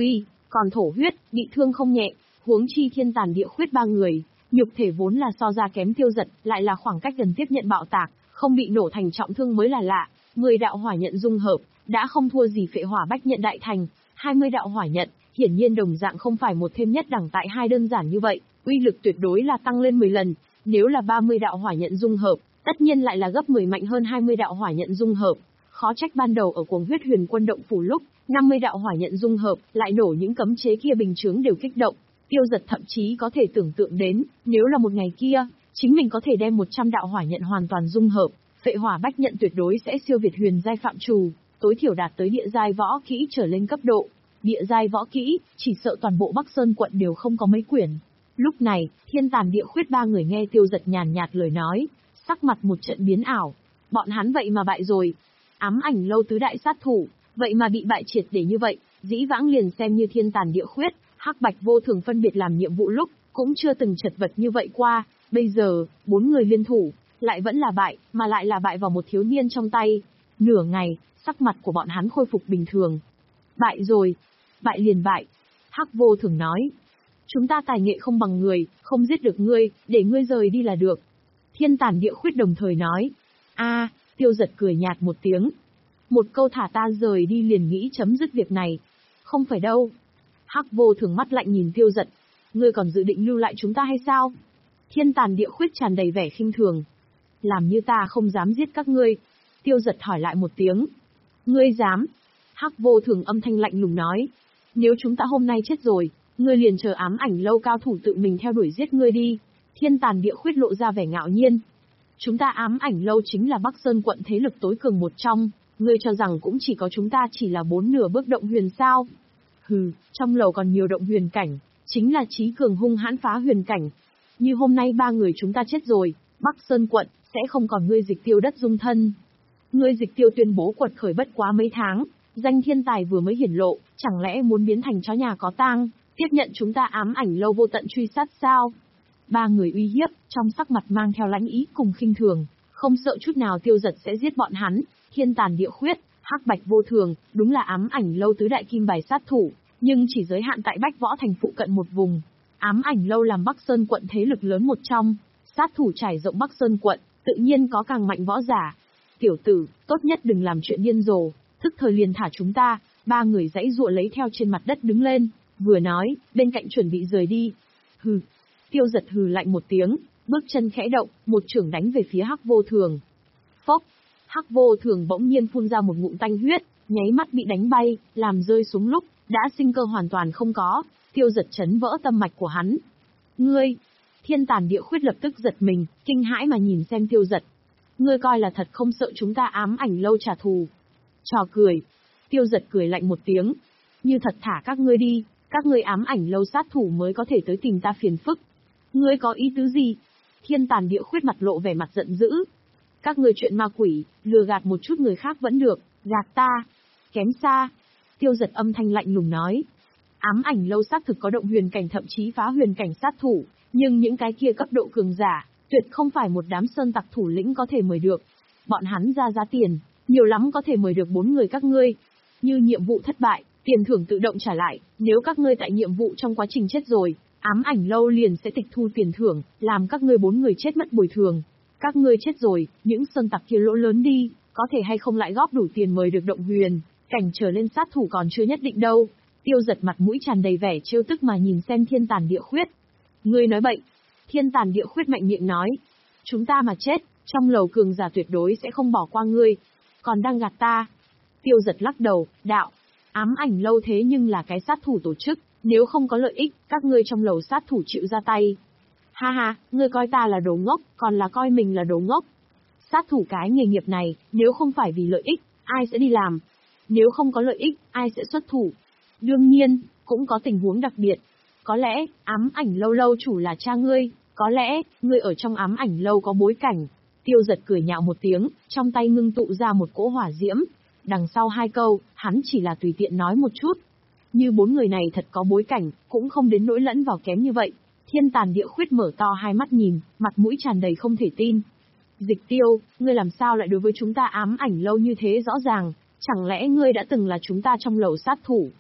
còn thổ huyết, bị thương không nhẹ, huống chi thiên tàn địa khuyết ba người, nhục thể vốn là so ra kém Tiêu Dật, lại là khoảng cách gần tiếp nhận bạo tạc, không bị nổ thành trọng thương mới là lạ. Mười đạo hỏa nhận dung hợp, đã không thua gì phệ hỏa bách nhận đại thành, hai mươi đạo hỏa nhận, hiển nhiên đồng dạng không phải một thêm nhất đẳng tại hai đơn giản như vậy, uy lực tuyệt đối là tăng lên mười lần, nếu là ba mươi đạo hỏa nhận dung hợp, tất nhiên lại là gấp mười mạnh hơn hai mươi đạo hỏa nhận dung hợp. Khó trách ban đầu ở Cuồng Huyết Huyền Quân động phủ lúc, năm mươi đạo hỏa nhận dung hợp, lại nổ những cấm chế kia bình chướng đều kích động. Tiêu Dật thậm chí có thể tưởng tượng đến, nếu là một ngày kia, chính mình có thể đem một trăm đạo hỏa nhận hoàn toàn dung hợp, phệ hỏa bách nhận tuyệt đối sẽ siêu việt huyền giai phạm trù, tối thiểu đạt tới địa giai võ kỹ trở lên cấp độ. Địa giai võ kỹ, chỉ sợ toàn bộ Bắc Sơn quận đều không có mấy quyển. Lúc này, thiên tàn địa khuyết ba người nghe Tiêu Dật nhàn nhạt lời nói, sắc mặt một trận biến ảo. Bọn hắn vậy mà bại rồi. Ám ảnh lâu tứ đại sát thủ, vậy mà bị bại triệt để như vậy, dĩ vãng liền xem như thiên tàn địa khuyết, hắc bạch vô thường phân biệt làm nhiệm vụ lúc, cũng chưa từng chật vật như vậy qua. Bây giờ, bốn người liên thủ, lại vẫn là bại, mà lại là bại vào một thiếu niên trong tay. Nửa ngày, sắc mặt của bọn hắn khôi phục bình thường. Bại rồi. Bại liền bại. Hắc vô thường nói. Chúng ta tài nghệ không bằng người, không giết được ngươi, để ngươi rời đi là được. Thiên tàn địa khuyết đồng thời nói. A, Tiêu Dật cười nhạt một tiếng. Một câu thả ta rời đi liền nghĩ chấm dứt việc này. Không phải đâu. Hắc vô thường mắt lạnh nhìn Tiêu Dật. Ngươi còn dự định lưu lại chúng ta hay sao? Thiên tàn địa khuyết tràn đầy vẻ khinh thường. Làm như ta không dám giết các ngươi. Tiêu Dật hỏi lại một tiếng. Ngươi dám? Hắc vô thường âm thanh lạnh lùng nói. Nếu chúng ta hôm nay chết rồi, ngươi liền chờ ám ảnh lâu cao thủ tự mình theo đuổi giết ngươi đi. Thiên tàn địa khuyết lộ ra vẻ ngạo nhiên. Chúng ta ám ảnh lâu chính là Bắc Sơn quận thế lực tối cường một trong, ngươi cho rằng cũng chỉ có chúng ta chỉ là bốn nửa bước động huyền sao? Hừ, trong lầu còn nhiều động huyền cảnh, chính là trí cường hung hãn phá huyền cảnh. Như hôm nay ba người chúng ta chết rồi, Bắc Sơn quận sẽ không còn ngươi Dịch Tiêu đất dung thân. Ngươi Dịch Tiêu tuyên bố quật khởi bất quá mấy tháng, danh thiên tài vừa mới hiển lộ, chẳng lẽ muốn biến thành chó nhà có tang, tiếp nhận chúng ta ám ảnh lâu vô tận truy sát sao? Ba người uy hiếp, trong sắc mặt mang theo lãnh ý cùng khinh thường, không sợ chút nào Tiêu Dật sẽ giết bọn hắn. Thiên tàn địa khuyết, hắc bạch vô thường, đúng là ám ảnh lâu tứ đại kim bài sát thủ, nhưng chỉ giới hạn tại Bách Võ thành phụ cận một vùng. Ám ảnh lâu làm Bắc Sơn quận thế lực lớn một trong, sát thủ trải rộng Bắc Sơn quận, tự nhiên có càng mạnh võ giả. Tiểu tử, tốt nhất đừng làm chuyện điên rồ, thức thời liền thả chúng ta. Ba người giãy giụa lấy theo trên mặt đất đứng lên, vừa nói, bên cạnh chuẩn bị rời đi. Hừ. Tiêu Dật hừ lạnh một tiếng, bước chân khẽ động, một chưởng đánh về phía Hắc vô thường. Phốc. Hắc vô thường bỗng nhiên phun ra một ngụm tanh huyết, nháy mắt bị đánh bay, làm rơi xuống lúc, đã sinh cơ hoàn toàn không có. Tiêu Dật chấn vỡ tâm mạch của hắn. Ngươi! Thiên tàn địa khuyết lập tức giật mình, kinh hãi mà nhìn xem Tiêu Dật. Ngươi coi là thật không sợ chúng ta ám ảnh lâu trả thù? Trò cười. Tiêu Dật cười lạnh một tiếng. Như thật thả các ngươi đi, các ngươi ám ảnh lâu sát thủ mới có thể tới tìm ta phiền phức. Ngươi có ý tứ gì? Thiên tàn địa khuyết mặt lộ vẻ mặt giận dữ. Các ngươi chuyện ma quỷ, lừa gạt một chút người khác vẫn được, gạt ta. Kém xa. Tiêu Dật âm thanh lạnh lùng nói. Ám ảnh lâu xác thực có động huyền cảnh thậm chí phá huyền cảnh sát thủ, nhưng những cái kia cấp độ cường giả, tuyệt không phải một đám sơn tặc thủ lĩnh có thể mời được. Bọn hắn ra giá tiền, nhiều lắm có thể mời được bốn người các ngươi. Như nhiệm vụ thất bại, tiền thưởng tự động trả lại, nếu các ngươi tại nhiệm vụ trong quá trình chết rồi, ám ảnh lâu liền sẽ tịch thu tiền thưởng, làm các ngươi bốn người chết mất bồi thường. Các ngươi chết rồi, những sơn tặc kia lỗ lớn đi, có thể hay không lại góp đủ tiền mời được động huyền cảnh trở lên sát thủ còn chưa nhất định đâu. Tiêu Dật mặt mũi tràn đầy vẻ trêu tức mà nhìn xem thiên tàn địa khuyết. Ngươi nói bậy. Thiên tàn địa khuyết mạnh miệng nói. Chúng ta mà chết, trong lầu cường giả tuyệt đối sẽ không bỏ qua ngươi. Còn đang gạt ta. Tiêu Dật lắc đầu, đạo. Ám ảnh lâu thế nhưng là cái sát thủ tổ chức, nếu không có lợi ích, các ngươi trong lầu sát thủ chịu ra tay. Ha ha, ngươi coi ta là đồ ngốc, còn là coi mình là đồ ngốc. Sát thủ cái nghề nghiệp này, nếu không phải vì lợi ích, ai sẽ đi làm? Nếu không có lợi ích, ai sẽ xuất thủ? Đương nhiên, cũng có tình huống đặc biệt. Có lẽ, ám ảnh lâu lâu chủ là cha ngươi, có lẽ, ngươi ở trong ám ảnh lâu có bối cảnh. Tiêu Dật cười nhạo một tiếng, trong tay ngưng tụ ra một cỗ hỏa diễm. Đằng sau hai câu, hắn chỉ là tùy tiện nói một chút. Như bốn người này thật có bối cảnh, cũng không đến nỗi lẫn vào kém như vậy. Thiên tàn địa khuyết mở to hai mắt nhìn, mặt mũi tràn đầy không thể tin. Dịch Tiêu, ngươi làm sao lại đối với chúng ta ám ảnh lâu như thế rõ ràng, chẳng lẽ ngươi đã từng là chúng ta trong lầu sát thủ?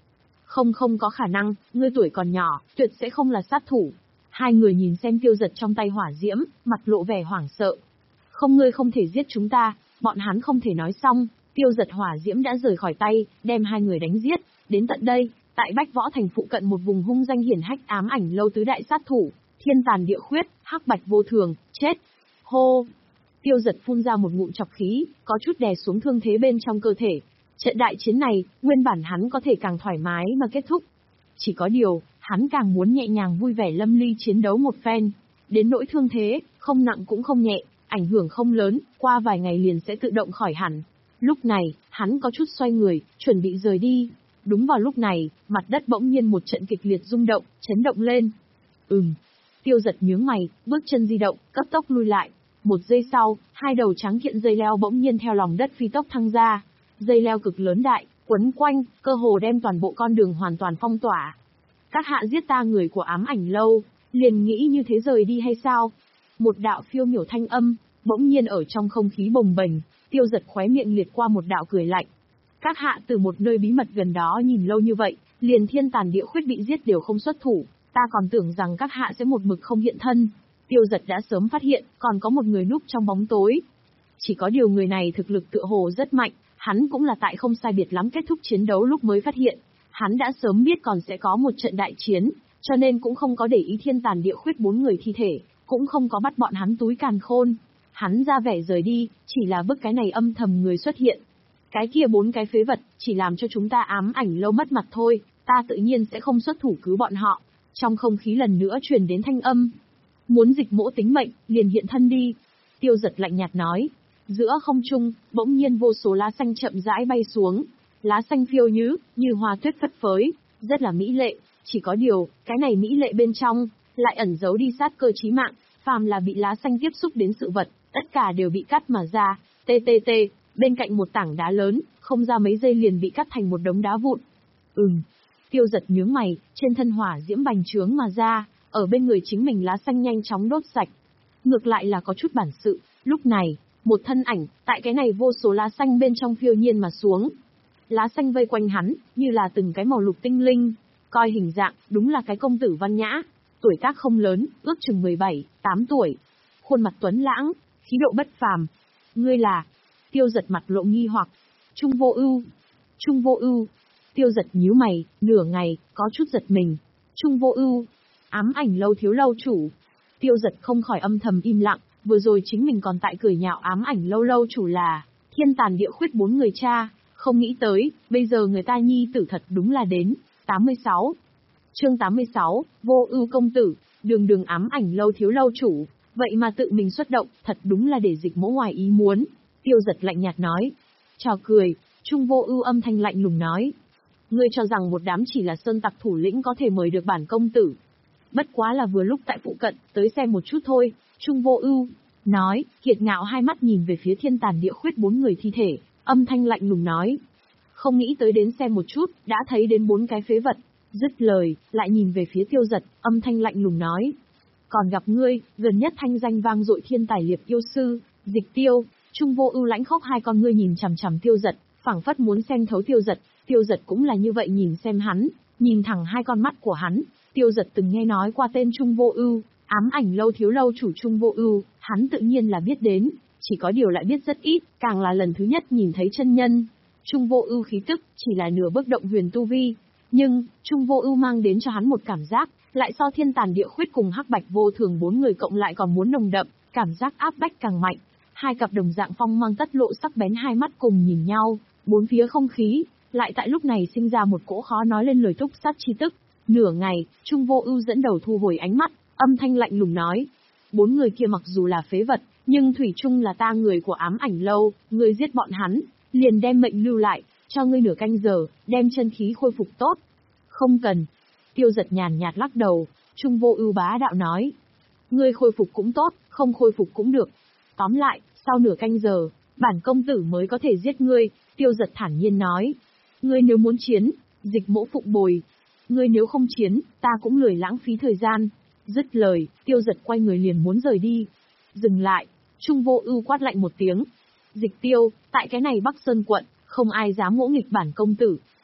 Không không có khả năng, ngươi tuổi còn nhỏ, tuyệt sẽ không là sát thủ. Hai người nhìn xem Tiêu Giật trong tay hỏa diễm, mặt lộ vẻ hoảng sợ. Không, ngươi không thể giết chúng ta, bọn hắn không thể nói xong, Tiêu Giật hỏa diễm đã rời khỏi tay, đem hai người đánh giết. Đến tận đây, tại Bách Võ Thành phụ cận một vùng hung danh hiển hách ám ảnh lâu tứ đại sát thủ, thiên tàn địa khuyết, hắc bạch vô thường, chết. Hô! Tiêu Giật phun ra một ngụm chọc khí, có chút đè xuống thương thế bên trong cơ thể. Trận đại chiến này, nguyên bản hắn có thể càng thoải mái mà kết thúc. Chỉ có điều, hắn càng muốn nhẹ nhàng vui vẻ lâm ly chiến đấu một phen. Đến nỗi thương thế, không nặng cũng không nhẹ, ảnh hưởng không lớn, qua vài ngày liền sẽ tự động khỏi hẳn. Lúc này, hắn có chút xoay người, chuẩn bị rời đi. Đúng vào lúc này, mặt đất bỗng nhiên một trận kịch liệt rung động, chấn động lên. Ừm. Tiêu Giật nhướng mày, bước chân di động, cấp tốc lui lại. Một giây sau, hai đầu trắng kiện dây leo bỗng nhiên theo lòng đất phi tốc thăng ra. Dây leo cực lớn đại, quấn quanh, cơ hồ đem toàn bộ con đường hoàn toàn phong tỏa. Các hạ giết ta người của ám ảnh lâu, liền nghĩ như thế rời đi hay sao? Một đạo phiêu miểu thanh âm, bỗng nhiên ở trong không khí bồng bềnh, Tiêu Giật khóe miệng liệt qua một đạo cười lạnh. Các hạ từ một nơi bí mật gần đó nhìn lâu như vậy, liền thiên tàn địa khuyết bị giết đều không xuất thủ, ta còn tưởng rằng các hạ sẽ một mực không hiện thân. Tiêu Giật đã sớm phát hiện, còn có một người núp trong bóng tối. Chỉ có điều người này thực lực tựa hồ rất mạnh, hắn cũng là tại không sai biệt lắm kết thúc chiến đấu lúc mới phát hiện. Hắn đã sớm biết còn sẽ có một trận đại chiến, cho nên cũng không có để ý thiên tàn địa khuyết bốn người thi thể, cũng không có bắt bọn hắn túi càn khôn. Hắn ra vẻ rời đi, chỉ là bức cái này âm thầm người xuất hiện. Cái kia bốn cái phế vật, chỉ làm cho chúng ta ám ảnh lâu mất mặt thôi, ta tự nhiên sẽ không xuất thủ cứu bọn họ. Trong không khí lần nữa truyền đến thanh âm. Muốn dịch mỗ tính mệnh, liền hiện thân đi. Tiêu Giật lạnh nhạt nói. Giữa không trung, bỗng nhiên vô số lá xanh chậm rãi bay xuống. Lá xanh phiêu nhứ, như hoa tuyết phất phới, rất là mỹ lệ. Chỉ có điều, cái này mỹ lệ bên trong, lại ẩn giấu đi sát cơ chí mạng. Phàm là bị lá xanh tiếp xúc đến sự vật, tất cả đều bị cắt mà ra. Tê tê tê, bên cạnh một tảng đá lớn, không ra mấy giây liền bị cắt thành một đống đá vụn. Ừm. Tiêu Giật nhướng mày, trên thân hỏa diễm bành trướng mà ra, ở bên người chính mình lá xanh nhanh chóng đốt sạch. Ngược lại là có chút bản sự, lúc này, một thân ảnh, tại cái này vô số lá xanh bên trong phiêu nhiên mà xuống. Lá xanh vây quanh hắn, như là từng cái màu lục tinh linh, coi hình dạng, đúng là cái công tử văn nhã, tuổi tác không lớn, ước chừng mười bảy, tám tuổi. Khuôn mặt tuấn lãng, khí độ bất phàm. Ngươi là? Tiêu Giật mặt lộ nghi hoặc. Trung Vô Ưu. Trung Vô Ưu. Tiêu Giật nhíu mày, nửa ngày, có chút giật mình. Trung Vô Ưu, ám ảnh lâu thiếu lâu chủ. Tiêu Giật không khỏi âm thầm im lặng, vừa rồi chính mình còn tại cười nhạo ám ảnh lâu lâu chủ là thiên tàn địa khuyết bốn người cha, không nghĩ tới, bây giờ người ta nhi tử thật đúng là đến. tám mươi sáu. Chương tám mươi sáu, Vô Ưu công tử, đường đường ám ảnh lâu thiếu lâu chủ, vậy mà tự mình xuất động, thật đúng là để dịch mỗ ngoài ý muốn. Tiêu Giật lạnh nhạt nói. Trò cười, Trung Vô Ưu âm thanh lạnh lùng nói. Ngươi cho rằng một đám chỉ là sơn tặc thủ lĩnh có thể mời được bản công tử. Bất quá là vừa lúc tại phụ cận, tới xem một chút thôi. Trung Vô Ưu nói, kiệt ngạo hai mắt nhìn về phía thiên tàn địa khuyết bốn người thi thể, âm thanh lạnh lùng nói. Không nghĩ tới đến xem một chút, đã thấy đến bốn cái phế vật. Dứt lời, lại nhìn về phía Tiêu Giật, âm thanh lạnh lùng nói. Còn gặp ngươi, gần nhất thanh danh vang dội thiên tài liệp yêu sư, Dịch Tiêu. Trung Vô Ưu lãnh khốc hai con ngươi nhìn chằm chằm Tiêu Giật, phảng phất muốn xem thấu Tiêu Giật. Tiêu Giật cũng là như vậy nhìn xem hắn, nhìn thẳng hai con mắt của hắn. Tiêu Giật từng nghe nói qua tên Trung Vô Ưu, ám ảnh lâu thiếu lâu chủ Trung Vô Ưu, hắn tự nhiên là biết đến, chỉ có điều lại biết rất ít, càng là lần thứ nhất nhìn thấy chân nhân. Trung Vô Ưu khí tức chỉ là nửa bước động huyền tu vi, nhưng Trung Vô Ưu mang đến cho hắn một cảm giác, lại so thiên tàn địa khuyết cùng hắc bạch vô thường bốn người cộng lại còn muốn nồng đậm, cảm giác áp bách càng mạnh. Hai cặp đồng dạng phong mang tất lộ sắc bén hai mắt cùng nhìn nhau, bốn phía không khí lại tại lúc này sinh ra một cỗ khó nói lên lời thúc sát chi tức. Nửa ngày, Trung Vô Ưu dẫn đầu thu hồi ánh mắt, âm thanh lạnh lùng nói: "Bốn người kia mặc dù là phế vật, nhưng thủy chung là ta người của ám ảnh lâu, ngươi giết bọn hắn, liền đem mệnh lưu lại, cho ngươi nửa canh giờ, đem chân khí khôi phục tốt." "Không cần." Tiêu Giật nhàn nhạt lắc đầu, Trung Vô Ưu bá đạo nói: "Ngươi khôi phục cũng tốt, không khôi phục cũng được. Tóm lại, sau nửa canh giờ, bản công tử mới có thể giết ngươi." Tiêu Giật thản nhiên nói: "Ngươi nếu muốn chiến, dịch mỗ phụng bồi. Ngươi nếu không chiến, ta cũng lười lãng phí thời gian." Dứt lời, Tiêu Giật quay người liền muốn rời đi. Dừng lại, Trung Vô Ưu quát lạnh một tiếng. "Dịch Tiêu, tại cái này Bắc Sơn quận, không ai dám ngỗ nghịch bản công tử,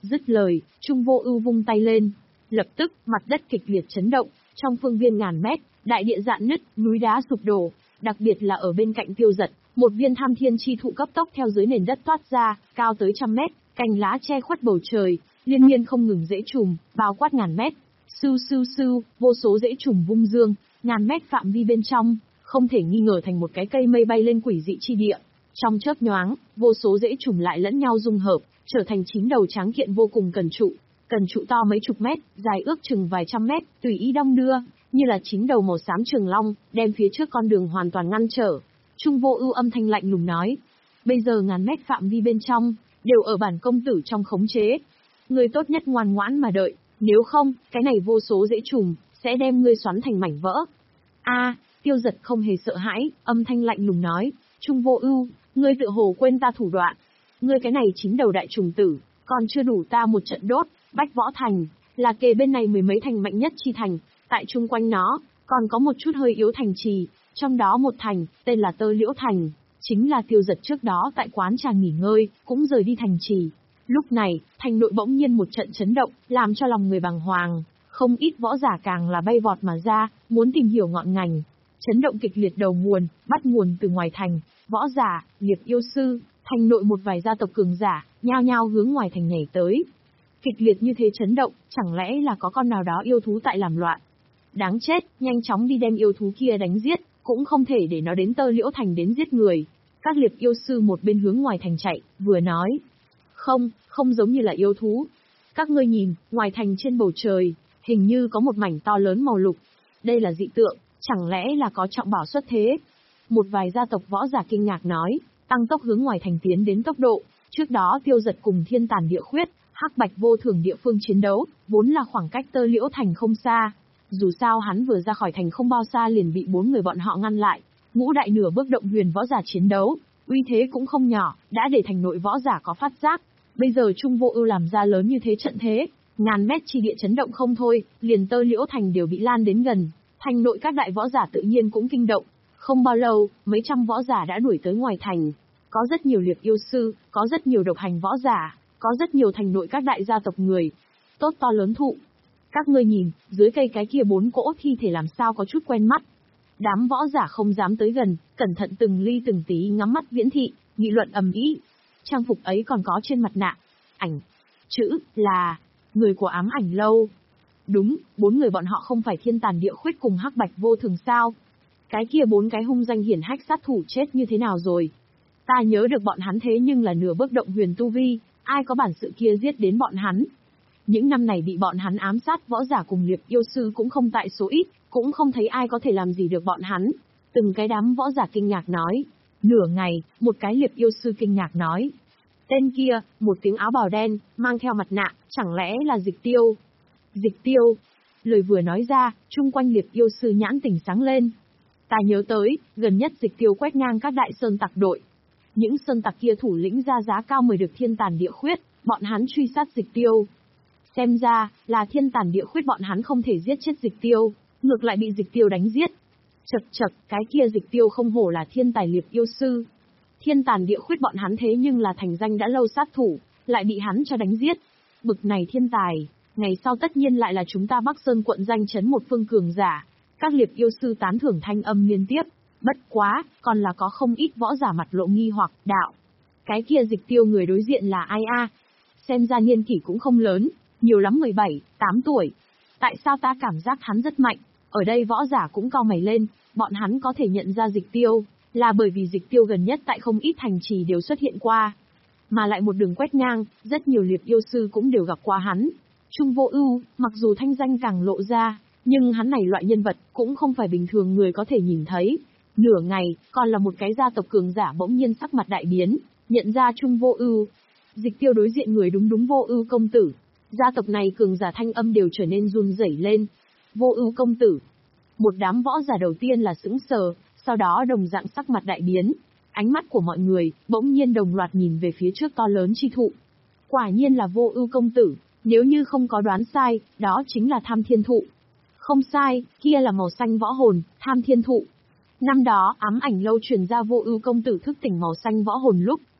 Dứt lời, Trung Vô Ưu vung tay lên. Lập tức, mặt đất kịch liệt chấn động, trong phương viên ngàn mét, đại địa rạn nứt, núi đá sụp đổ, đặc biệt là ở bên cạnh Tiêu Dật, một viên Tham Thiên chi thụ cấp tốc theo dưới nền đất toát ra, cao tới trăm mét, cành lá che khuất bầu trời, liên miên không ngừng rễ trùm, bao quát ngàn mét. Sưu sưu sưu, vô số rễ trùm vung dương, ngàn mét phạm vi bên trong, không thể nghi ngờ thành một cái cây mây bay lên quỷ dị chi địa. Trong chớp nhoáng, vô số rễ trùm lại lẫn nhau dung hợp, trở thành chín đầu tráng kiện vô cùng cần trụ. Cần trụ to mấy chục mét, dài ước chừng vài trăm mét, tùy ý đong đưa, như là chín đầu màu xám trường long, đem phía trước con đường hoàn toàn ngăn trở. Trung Vô Ưu âm thanh lạnh lùng nói: "Bây giờ ngàn mét phạm vi bên trong, đều ở bản công tử trong khống chế. Ngươi tốt nhất ngoan ngoãn mà đợi, nếu không, cái này vô số rễ trùm sẽ đem ngươi xoắn thành mảnh vỡ." A, Tiêu Dật không hề sợ hãi, âm thanh lạnh lùng nói: "Trung Vô Ưu, ngươi tựa hồ quên ta thủ đoạn. Ngươi cái này chín đầu đại trùng tử, còn chưa đủ ta một trận đốt." Bách Võ Thành là kề bên này mười mấy thành mạnh nhất chi thành, tại chung quanh nó còn có một chút hơi yếu thành trì, trong đó một thành tên là Tơ Liễu Thành, chính là Tiêu Dật trước đó tại quán trà nghỉ ngơi, cũng rời đi thành trì. Lúc này, thành nội bỗng nhiên một trận chấn động, làm cho lòng người bàng hoàng, không ít võ giả càng là bay vọt mà ra, muốn tìm hiểu ngọn ngành. Chấn động kịch liệt đầu nguồn, bắt nguồn từ ngoài thành, võ giả, liệp yêu sư, thành nội một vài gia tộc cường giả, nhao nhao hướng ngoài thành nhảy tới. Kịch liệt như thế chấn động, chẳng lẽ là có con nào đó yêu thú tại làm loạn? Đáng chết, nhanh chóng đi đem yêu thú kia đánh giết, cũng không thể để nó đến Tơ Liễu Thành đến giết người. Các liệp yêu sư một bên hướng ngoài thành chạy, vừa nói: "Không, không giống như là yêu thú. Các ngươi nhìn, ngoài thành trên bầu trời, hình như có một mảnh to lớn màu lục. Đây là dị tượng, chẳng lẽ là có trọng bảo xuất thế?" Một vài gia tộc võ giả kinh ngạc nói, tăng tốc hướng ngoài thành tiến đến tốc độ. Trước đó Tiêu Dật cùng Thiên Tàn Địa Khuyết, Hắc Bạch vô thường địa phương chiến đấu, vốn là khoảng cách Tơ Liễu Thành không xa. Dù sao hắn vừa ra khỏi thành không bao xa liền bị bốn người bọn họ ngăn lại. Ngũ đại nửa bước động huyền võ giả chiến đấu, uy thế cũng không nhỏ, đã để thành nội võ giả có phát giác. Bây giờ Trung Vô Ưu làm ra lớn như thế trận thế, ngàn mét chi địa chấn động không thôi, liền Tơ Liễu Thành đều bị lan đến gần. Thành nội các đại võ giả tự nhiên cũng kinh động. Không bao lâu, mấy trăm võ giả đã đuổi tới ngoài thành. Có rất nhiều liệp yêu sư, có rất nhiều độc hành võ giả, có rất nhiều thành nội các đại gia tộc người. Tốt to lớn thụ. Các ngươi nhìn, dưới cây cái kia bốn cỗ thi thể làm sao có chút quen mắt. Đám võ giả không dám tới gần, cẩn thận từng ly từng tí ngắm mắt viễn thị, nghị luận ầm ĩ. Trang phục ấy còn có trên mặt nạ, ảnh, chữ, là, người của ám ảnh lâu. Đúng, bốn người bọn họ không phải Thiên Tàn Địa Khuyết cùng Hắc Bạch vô thường sao? Cái kia bốn cái hung danh hiển hách sát thủ chết như thế nào rồi? Ta nhớ được bọn hắn thế nhưng là nửa bước động huyền tu vi, ai có bản sự kia giết đến bọn hắn? Những năm này bị bọn hắn ám sát võ giả cùng liệp yêu sư cũng không tại số ít, cũng không thấy ai có thể làm gì được bọn hắn. Từng cái đám võ giả kinh ngạc nói. Nửa ngày, một cái liệp yêu sư kinh ngạc nói. Tên kia, một tiếng áo bào đen, mang theo mặt nạ, chẳng lẽ là Dịch Tiêu? Dịch Tiêu. Lời vừa nói ra, chung quanh liệp yêu sư nhãn tỉnh sáng lên. Ta nhớ tới, gần nhất Dịch Tiêu quét ngang các đại sơn tặc đội. Những sơn tặc kia thủ lĩnh ra giá cao mời được Thiên Tàn Địa Khuyết, bọn hắn truy sát Dịch Tiêu. Xem ra, là Thiên Tàn Địa Khuyết bọn hắn không thể giết chết Dịch Tiêu, ngược lại bị Dịch Tiêu đánh giết. Chậc chậc, cái kia Dịch Tiêu không hổ là thiên tài liệp yêu sư. Thiên Tàn Địa Khuyết bọn hắn thế nhưng là thành danh đã lâu sát thủ, lại bị hắn cho đánh giết. Bực này thiên tài, ngày sau tất nhiên lại là chúng ta Bắc Sơn quận danh chấn một phương cường giả. Các liệp yêu sư tán thưởng thanh âm liên tiếp. Bất quá, còn là có không ít võ giả mặt lộ nghi hoặc, đạo. Cái kia Dịch Tiêu người đối diện là ai a? Xem ra niên kỷ cũng không lớn, nhiều lắm mười bảy, tám tuổi. Tại sao ta cảm giác hắn rất mạnh? Ở đây võ giả cũng cau mày lên, bọn hắn có thể nhận ra Dịch Tiêu, là bởi vì Dịch Tiêu gần nhất tại không ít thành trì đều xuất hiện qua. Mà lại một đường quét ngang, rất nhiều liệp yêu sư cũng đều gặp qua hắn. Trung Vô Ưu, mặc dù thanh danh càng lộ ra, nhưng hắn này loại nhân vật cũng không phải bình thường người có thể nhìn thấy. Nửa ngày, còn là một cái gia tộc cường giả bỗng nhiên sắc mặt đại biến, nhận ra Trung Vô Ưu. Dịch Tiêu đối diện người đúng đúng Vô Ưu công tử. Gia tộc này cường giả thanh âm đều trở nên run rẩy lên. Vô Ưu công tử. Một đám võ giả đầu tiên là sững sờ, sau đó đồng dạng sắc mặt đại biến. Ánh mắt của mọi người bỗng nhiên đồng loạt nhìn về phía trước to lớn chi thụ. Quả nhiên là Vô Ưu công tử, nếu như không có đoán sai, đó chính là Tham Thiên thụ. Không sai, kia là màu xanh võ hồn, Tham Thiên thụ. Năm đó, ám ảnh lâu truyền ra Vô Ưu công tử thức tỉnh màu xanh võ hồn lúc,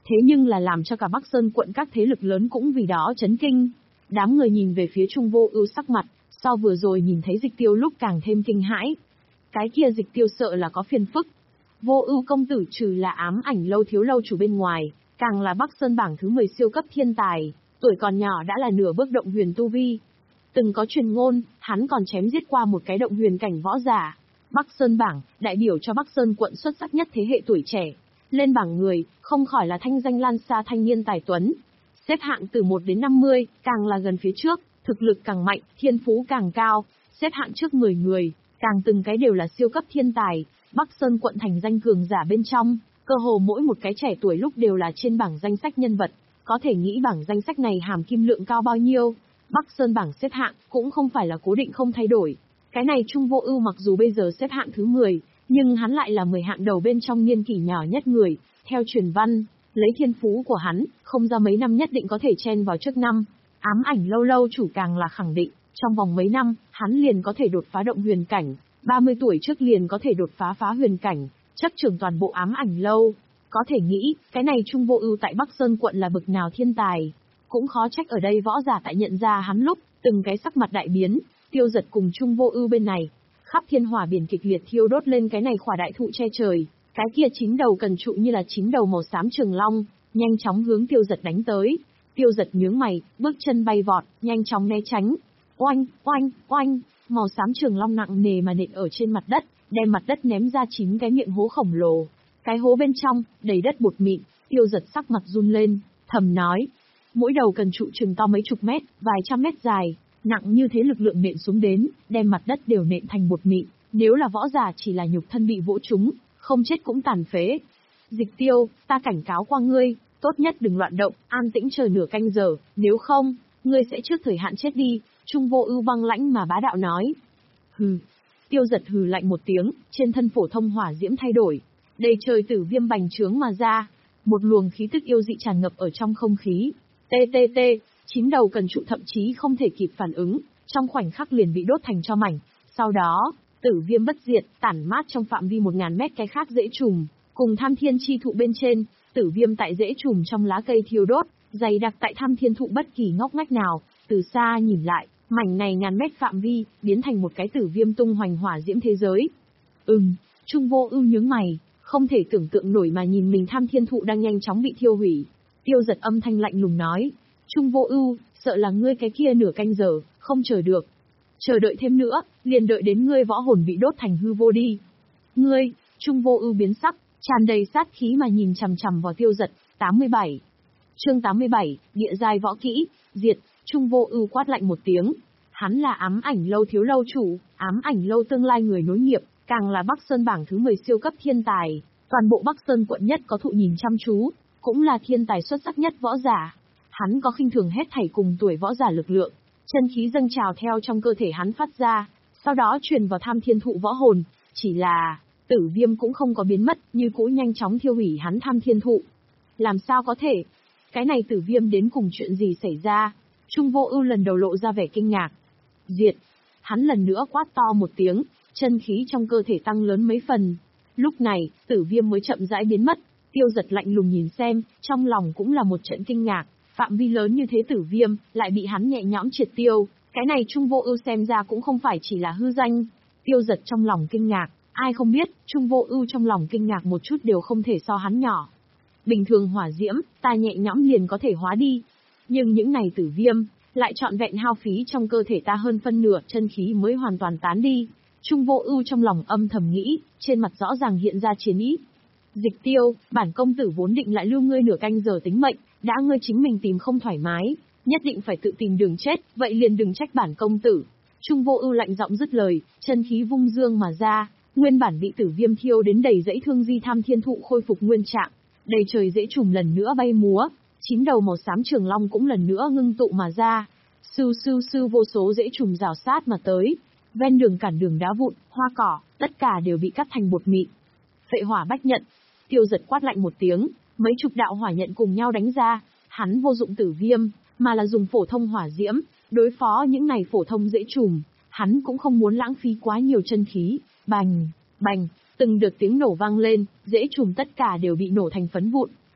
thế nhưng là làm cho cả Bắc Sơn quận các thế lực lớn cũng vì đó chấn kinh. Đám người nhìn về phía Trung Vô Ưu sắc mặt, so vừa rồi nhìn thấy Dịch Tiêu lúc càng thêm kinh hãi. Cái kia Dịch Tiêu sợ là có phiền phức. Vô Ưu công tử trừ là ám ảnh lâu thiếu lâu chủ bên ngoài, càng là Bắc Sơn bảng thứ mười siêu cấp thiên tài, tuổi còn nhỏ đã là nửa bước động huyền tu vi. Từng có truyền ngôn, hắn còn chém giết qua một cái động huyền cảnh võ giả. Bắc Sơn bảng, đại biểu cho Bắc Sơn quận xuất sắc nhất thế hệ tuổi trẻ. Lên bảng người, không khỏi là thanh danh lan xa thanh niên tài tuấn. Xếp hạng từ một đến năm mươi, càng là gần phía trước, thực lực càng mạnh, thiên phú càng cao, xếp hạng trước mười người, càng từng cái đều là siêu cấp thiên tài. Bắc Sơn quận thành danh cường giả bên trong, cơ hồ mỗi một cái trẻ tuổi lúc đều là trên bảng danh sách nhân vật, có thể nghĩ bảng danh sách này hàm kim lượng cao bao nhiêu. Bắc Sơn bảng xếp hạng cũng không phải là cố định không thay đổi. Cái này Trung Vô Ưu mặc dù bây giờ xếp hạng thứ mười, nhưng hắn lại là mười hạng đầu bên trong niên kỷ nhỏ nhất người, theo truyền văn, lấy thiên phú của hắn, không ra mấy năm nhất định có thể chen vào trước năm. Ám ảnh lâu lâu chủ càng là khẳng định, trong vòng mấy năm, hắn liền có thể đột phá động huyền cảnh, ba mươi tuổi trước liền có thể đột phá phá huyền cảnh, chấp trưởng toàn bộ ám ảnh lâu. Có thể nghĩ, cái này Trung Vô Ưu tại Bắc Sơn quận là bậc nào thiên tài. Cũng khó trách ở đây võ giả tại nhận ra hắn lúc, từng cái sắc mặt đại biến. Tiêu Giật cùng Trung Vô Ưu bên này, khắp thiên hỏa biển kịch liệt thiêu đốt lên cái này khỏa đại thụ che trời, cái kia chín đầu cần trụ như là chín đầu màu xám trường long, nhanh chóng hướng Tiêu Giật đánh tới. Tiêu Giật nhướng mày, bước chân bay vọt, nhanh chóng né tránh. Oanh, oanh, oanh, màu xám trường long nặng nề mà nện ở trên mặt đất, đem mặt đất ném ra chín cái miệng hố khổng lồ. Cái hố bên trong đầy đất bột mịn, Tiêu Giật sắc mặt run lên, thầm nói: mỗi đầu cần trụ chừng to mấy chục mét, vài trăm mét dài, nặng như thế lực lượng nện xuống đến, đem mặt đất đều nện thành bột mịn, nếu là võ giả chỉ là nhục thân bị vỗ trúng, không chết cũng tàn phế. Dịch Tiêu, ta cảnh cáo qua ngươi, tốt nhất đừng loạn động, an tĩnh chờ nửa canh giờ, nếu không, ngươi sẽ trước thời hạn chết đi. Trung Vô Ưu băng lãnh mà bá đạo nói. Hừ. Tiêu Giật hừ lạnh một tiếng, trên thân phổ thông hỏa diễm thay đổi, đầy trời tử viêm bành trướng mà ra, một luồng khí tức yêu dị tràn ngập ở trong không khí. Tê tê tê, chín đầu cần trụ thậm chí không thể kịp phản ứng, trong khoảnh khắc liền bị đốt thành tro mảnh. Sau đó, tử viêm bất diệt, tản mát trong phạm vi một ngàn mét cái khác rễ trùm, cùng tham thiên chi thụ bên trên, tử viêm tại rễ trùm trong lá cây thiêu đốt, dày đặc tại tham thiên thụ bất kỳ ngóc ngách nào, từ xa nhìn lại, mảnh này ngàn mét phạm vi, biến thành một cái tử viêm tung hoành hỏa diễm thế giới. Ừm, Trung Vô Ưu nhướng mày, không thể tưởng tượng nổi mà nhìn mình tham thiên thụ đang nhanh chóng bị thiêu hủy. Tiêu Giật âm thanh lạnh lùng nói, Trung Vô Ưu, sợ là ngươi cái kia nửa canh giờ, không chờ được. Chờ đợi thêm nữa, liền đợi đến ngươi võ hồn bị đốt thành hư vô đi. Ngươi, Trung Vô Ưu biến sắc, tràn đầy sát khí mà nhìn chằm chằm vào Tiêu Giật. tám mươi bảy. Chương tám mươi bảy, địa giai võ kỹ, diệt. Trung Vô Ưu quát lạnh một tiếng. Hắn là ám ảnh lâu thiếu lâu chủ, ám ảnh lâu tương lai người nối nghiệp, càng là Bắc Sơn bảng thứ mười siêu cấp thiên tài, toàn bộ Bắc Sơn quận nhất có thụ nhìn chăm chú, cũng là thiên tài xuất sắc nhất võ giả. Hắn có khinh thường hết thảy cùng tuổi võ giả lực lượng, chân khí dâng trào theo trong cơ thể hắn phát ra, sau đó truyền vào tham thiên thụ võ hồn, chỉ là tử viêm cũng không có biến mất, như cũ nhanh chóng thiêu hủy hắn tham thiên thụ. Làm sao có thể? Cái này tử viêm đến cùng chuyện gì xảy ra? Trung Vô Ưu lần đầu lộ ra vẻ kinh ngạc. Diệt! Hắn lần nữa quát to một tiếng, chân khí trong cơ thể tăng lớn mấy phần. Lúc này, tử viêm mới chậm rãi biến mất. Tiêu Giật lạnh lùng nhìn xem, trong lòng cũng là một trận kinh ngạc, phạm vi lớn như thế tử viêm, lại bị hắn nhẹ nhõm triệt tiêu, cái này Trung Vô Ưu xem ra cũng không phải chỉ là hư danh. Tiêu Giật trong lòng kinh ngạc, ai không biết, Trung Vô Ưu trong lòng kinh ngạc một chút đều không thể so hắn nhỏ. Bình thường hỏa diễm, ta nhẹ nhõm liền có thể hóa đi, nhưng những này tử viêm, lại trọn vẹn hao phí trong cơ thể ta hơn phân nửa chân khí mới hoàn toàn tán đi. Trung Vô Ưu trong lòng âm thầm nghĩ, trên mặt rõ ràng hiện ra chiến ý. Dịch Tiêu, bản công tử vốn định lại lưu ngươi nửa canh giờ tính mệnh, đã ngươi chính mình tìm không thoải mái, nhất định phải tự tìm đường chết, vậy liền đừng trách bản công tử. Trung Vô Ưu lạnh giọng dứt lời, chân khí vung dương mà ra, nguyên bản bị tử viêm thiêu đến đầy dẫy thương di tham thiên thụ khôi phục nguyên trạng, đầy trời rễ trùm lần nữa bay múa, chín đầu màu xám trường long cũng lần nữa ngưng tụ mà ra. Sưu sưu sưu vô số rễ trùm rào sát mà tới, ven đường cản đường đá vụn, hoa cỏ, tất cả đều bị cắt thành bột mịn. Phệ hỏa bách nhận. Tiêu Giật quát lạnh một tiếng, mấy chục đạo hỏa nhận cùng nhau đánh ra, hắn vô dụng tử viêm, mà là dùng phổ thông hỏa diễm, đối phó những này phổ thông rễ trùm, hắn cũng không muốn lãng phí quá nhiều chân khí. Bành, bành, từng đợt tiếng nổ vang lên, rễ trùm tất cả đều bị nổ thành phấn vụn.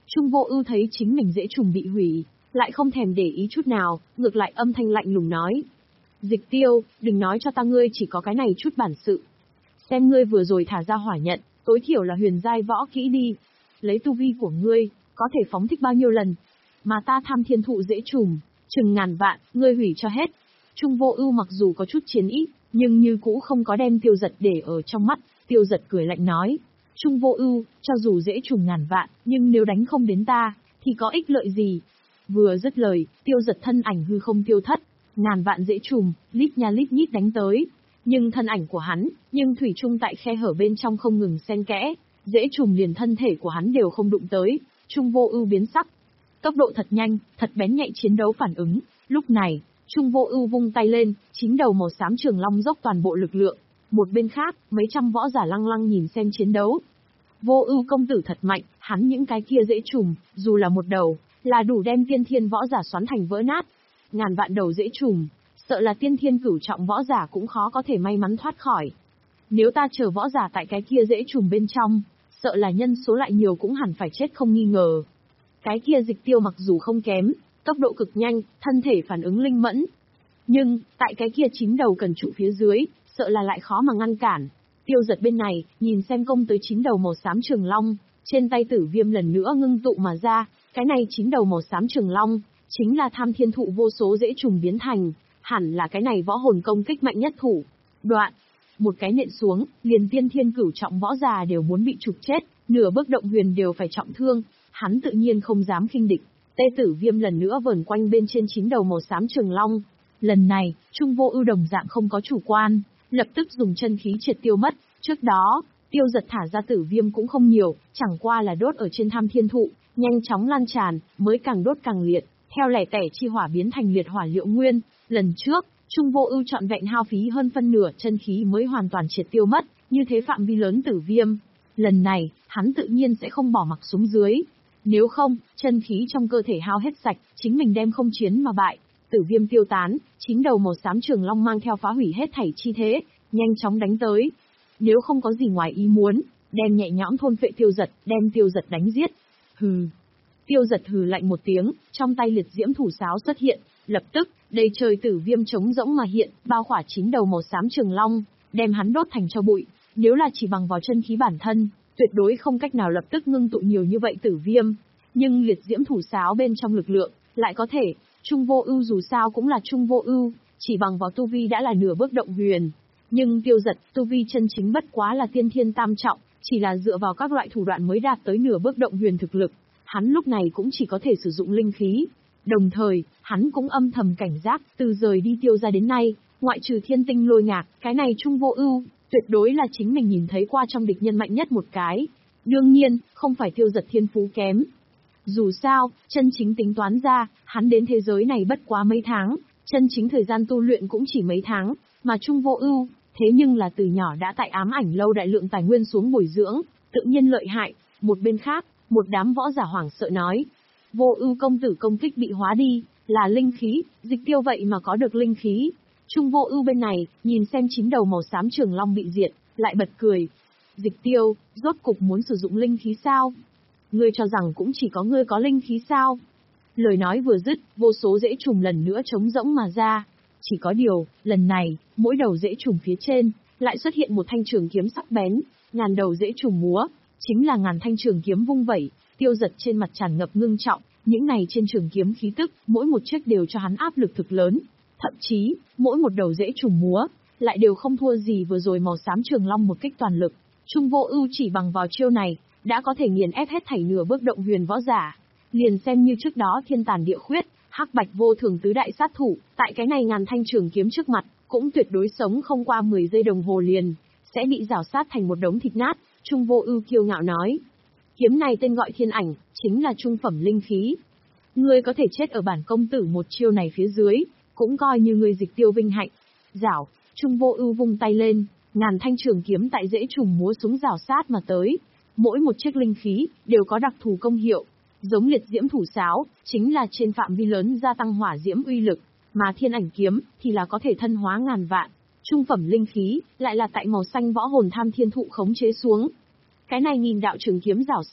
Trung Vô Ưu thấy chính mình dễ trùng bị hủy, lại không thèm để ý chút nào, ngược lại âm thanh lạnh lùng nói: "Dịch Tiêu, đừng nói cho ta ngươi chỉ có cái này chút bản sự. Xem ngươi vừa rồi thả ra hỏa nhận, tối thiểu là huyền giai võ kỹ đi. Lấy tu vi của ngươi, có thể phóng thích bao nhiêu lần? Mà ta tham thiên thụ dễ trùng, chừng ngàn vạn, ngươi hủy cho hết." Trung Vô Ưu mặc dù có chút chiến ý, nhưng như cũ không có đem Tiêu Dật để ở trong mắt, Tiêu Dật cười lạnh nói: "Trung Vô Ưu, cho dù dễ trùng ngàn vạn, nhưng nếu đánh không đến ta, thì có ích lợi gì?" Vừa dứt lời, Tiêu Dật thân ảnh hư không tiêu thất, ngàn vạn dễ trùng, lít nha lít nhít đánh tới. Nhưng thân ảnh của hắn, nhưng thủy chung tại khe hở bên trong không ngừng xen kẽ, dễ trùng liền thân thể của hắn đều không đụng tới. Trung Vô Ưu biến sắc. Tốc độ thật nhanh, thật bén nhạy chiến đấu phản ứng, lúc này, Trung Vô Ưu vung tay lên, chín đầu màu xám trường long dốc toàn bộ lực lượng. Một bên khác, mấy trăm võ giả lăng lăng nhìn xem chiến đấu. Vô Ưu công tử thật mạnh, hắn những cái kia dễ trùng, dù là một đầu, là đủ đem tiên thiên võ giả xoắn thành vỡ nát. Ngàn vạn đầu dễ trùng, sợ là tiên thiên cửu trọng võ giả cũng khó có thể may mắn thoát khỏi. Nếu ta chờ võ giả tại cái kia dễ trùng bên trong, sợ là nhân số lại nhiều cũng hẳn phải chết không nghi ngờ. Cái kia Dịch Tiêu mặc dù không kém, tốc độ cực nhanh, thân thể phản ứng linh mẫn. Nhưng, tại cái kia chín đầu cần trụ phía dưới, sợ là lại khó mà ngăn cản. Tiêu Dật bên này, nhìn xem công tới chín đầu màu xám trường long, trên tay Tử Viêm lần nữa ngưng tụ mà ra, cái này chín đầu màu xám trường long, chính là tham thiên thụ vô số dễ trùng biến thành, hẳn là cái này võ hồn công kích mạnh nhất thủ. Đoạn, một cái nện xuống, liền tiên thiên cửu trọng võ già đều muốn bị trục chết, nửa bước động huyền đều phải trọng thương, hắn tự nhiên không dám khinh địch. Tê Tử Viêm lần nữa vờn quanh bên trên chín đầu màu xám trường long. Lần này, Trung Vô Ưu đồng dạng không có chủ quan, lập tức dùng chân khí triệt tiêu mất. Trước đó, Tiêu Dật thả ra Tử Viêm cũng không nhiều, chẳng qua là đốt ở trên tham thiên thụ, nhanh chóng lan tràn, mới càng đốt càng liệt, theo lẻ tẻ chi hỏa biến thành liệt hỏa liệu nguyên. Lần trước, Trung Vô Ưu trọn vẹn hao phí hơn phân nửa chân khí mới hoàn toàn triệt tiêu mất, như thế phạm vi lớn Tử Viêm. Lần này, hắn tự nhiên sẽ không bỏ mặc xuống dưới. Nếu không, chân khí trong cơ thể hao hết sạch, chính mình đem không chiến mà bại. Tử Viêm tiêu tán, chín đầu màu xám trường long mang theo phá hủy hết thảy chi thế, nhanh chóng đánh tới. Nếu không có gì ngoài ý muốn, đem nhẹ nhõm thôn phệ Tiêu Dật, đem Tiêu Dật đánh giết. Hừ. Tiêu Dật hừ lạnh một tiếng, trong tay liệt diễm thủ sáo xuất hiện, lập tức, đầy trời Tử Viêm trống rỗng mà hiện, bao khỏa chín đầu màu xám trường long, đem hắn đốt thành tro bụi. Nếu là chỉ bằng vào chân khí bản thân, tuyệt đối không cách nào lập tức ngưng tụ nhiều như vậy Tử Viêm. Nhưng liệt diễm thủ sáo bên trong lực lượng, lại có thể. Trung Vô Ưu dù sao cũng là Trung Vô Ưu, chỉ bằng vào tu vi đã là nửa bước động huyền. Nhưng Tiêu Dật, tu vi chân chính bất quá là tiên thiên tam trọng, chỉ là dựa vào các loại thủ đoạn mới đạt tới nửa bước động huyền thực lực. Hắn lúc này cũng chỉ có thể sử dụng linh khí. Đồng thời, hắn cũng âm thầm cảnh giác, từ rời đi Tiêu gia đến nay, ngoại trừ Thiên Tinh Lôi Ngạc, cái này Trung Vô Ưu, tuyệt đối là chính mình nhìn thấy qua trong địch nhân mạnh nhất một cái. Đương nhiên, không phải Tiêu Dật thiên phú kém. Dù sao, chân chính tính toán ra, hắn đến thế giới này bất quá mấy tháng, chân chính thời gian tu luyện cũng chỉ mấy tháng, mà Trung Vô Ưu, thế nhưng là từ nhỏ đã tại ám ảnh lâu đại lượng tài nguyên xuống bồi dưỡng, tự nhiên lợi hại. Một bên khác, một đám võ giả hoảng sợ nói: "Vô Ưu công tử công kích bị hóa đi, là linh khí, Dịch Tiêu vậy mà có được linh khí." Trung Vô Ưu bên này, nhìn xem chín đầu màu xám trường long bị diệt, lại bật cười: "Dịch Tiêu, rốt cục muốn sử dụng linh khí sao? Ngươi cho rằng cũng chỉ có ngươi có linh khí sao?" Lời nói vừa dứt, vô số rễ trùng lần nữa trống rỗng mà ra. Chỉ có điều, lần này, mỗi đầu rễ trùng phía trên, lại xuất hiện một thanh trường kiếm sắc bén, ngàn đầu rễ trùng múa, chính là ngàn thanh trường kiếm vung vẩy. Tiêu Dật trên mặt tràn ngập ngưng trọng, những này trên trường kiếm khí tức, mỗi một chiếc đều cho hắn áp lực thực lớn. Thậm chí, mỗi một đầu rễ trùng múa, lại đều không thua gì vừa rồi màu xám trường long một kích toàn lực. Trung Vô Ưu chỉ bằng vào chiêu này, đã có thể nghiền ép hết thảy nửa bước động huyền võ giả. Liền xem như trước đó thiên tàn địa khuyết, hắc bạch vô thường tứ đại sát thủ, tại cái này ngàn thanh trường kiếm trước mặt, cũng tuyệt đối sống không qua mười giây đồng hồ liền, sẽ bị rào sát thành một đống thịt nát. Trung Vô Ưu kiêu ngạo nói: "Kiếm này tên gọi Thiên Ảnh, chính là trung phẩm linh khí. Ngươi có thể chết ở bản công tử một chiêu này phía dưới, cũng coi như ngươi Dịch Tiêu vinh hạnh." Rảo, Trung Vô Ưu vung tay lên, ngàn thanh trường kiếm tại rễ trùng múa súng rào sát mà tới. Mỗi một chiếc linh khí đều có đặc thù công hiệu, giống liệt diễm thủ sáo, chính là trên phạm vi lớn gia tăng hỏa diễm uy lực, mà Thiên Ảnh kiếm thì là có thể thân hóa ngàn vạn. Trung phẩm linh khí lại là tại màu xanh võ hồn tham thiên thụ khống chế xuống. Cái này nghìn đạo trường kiếm rào sát,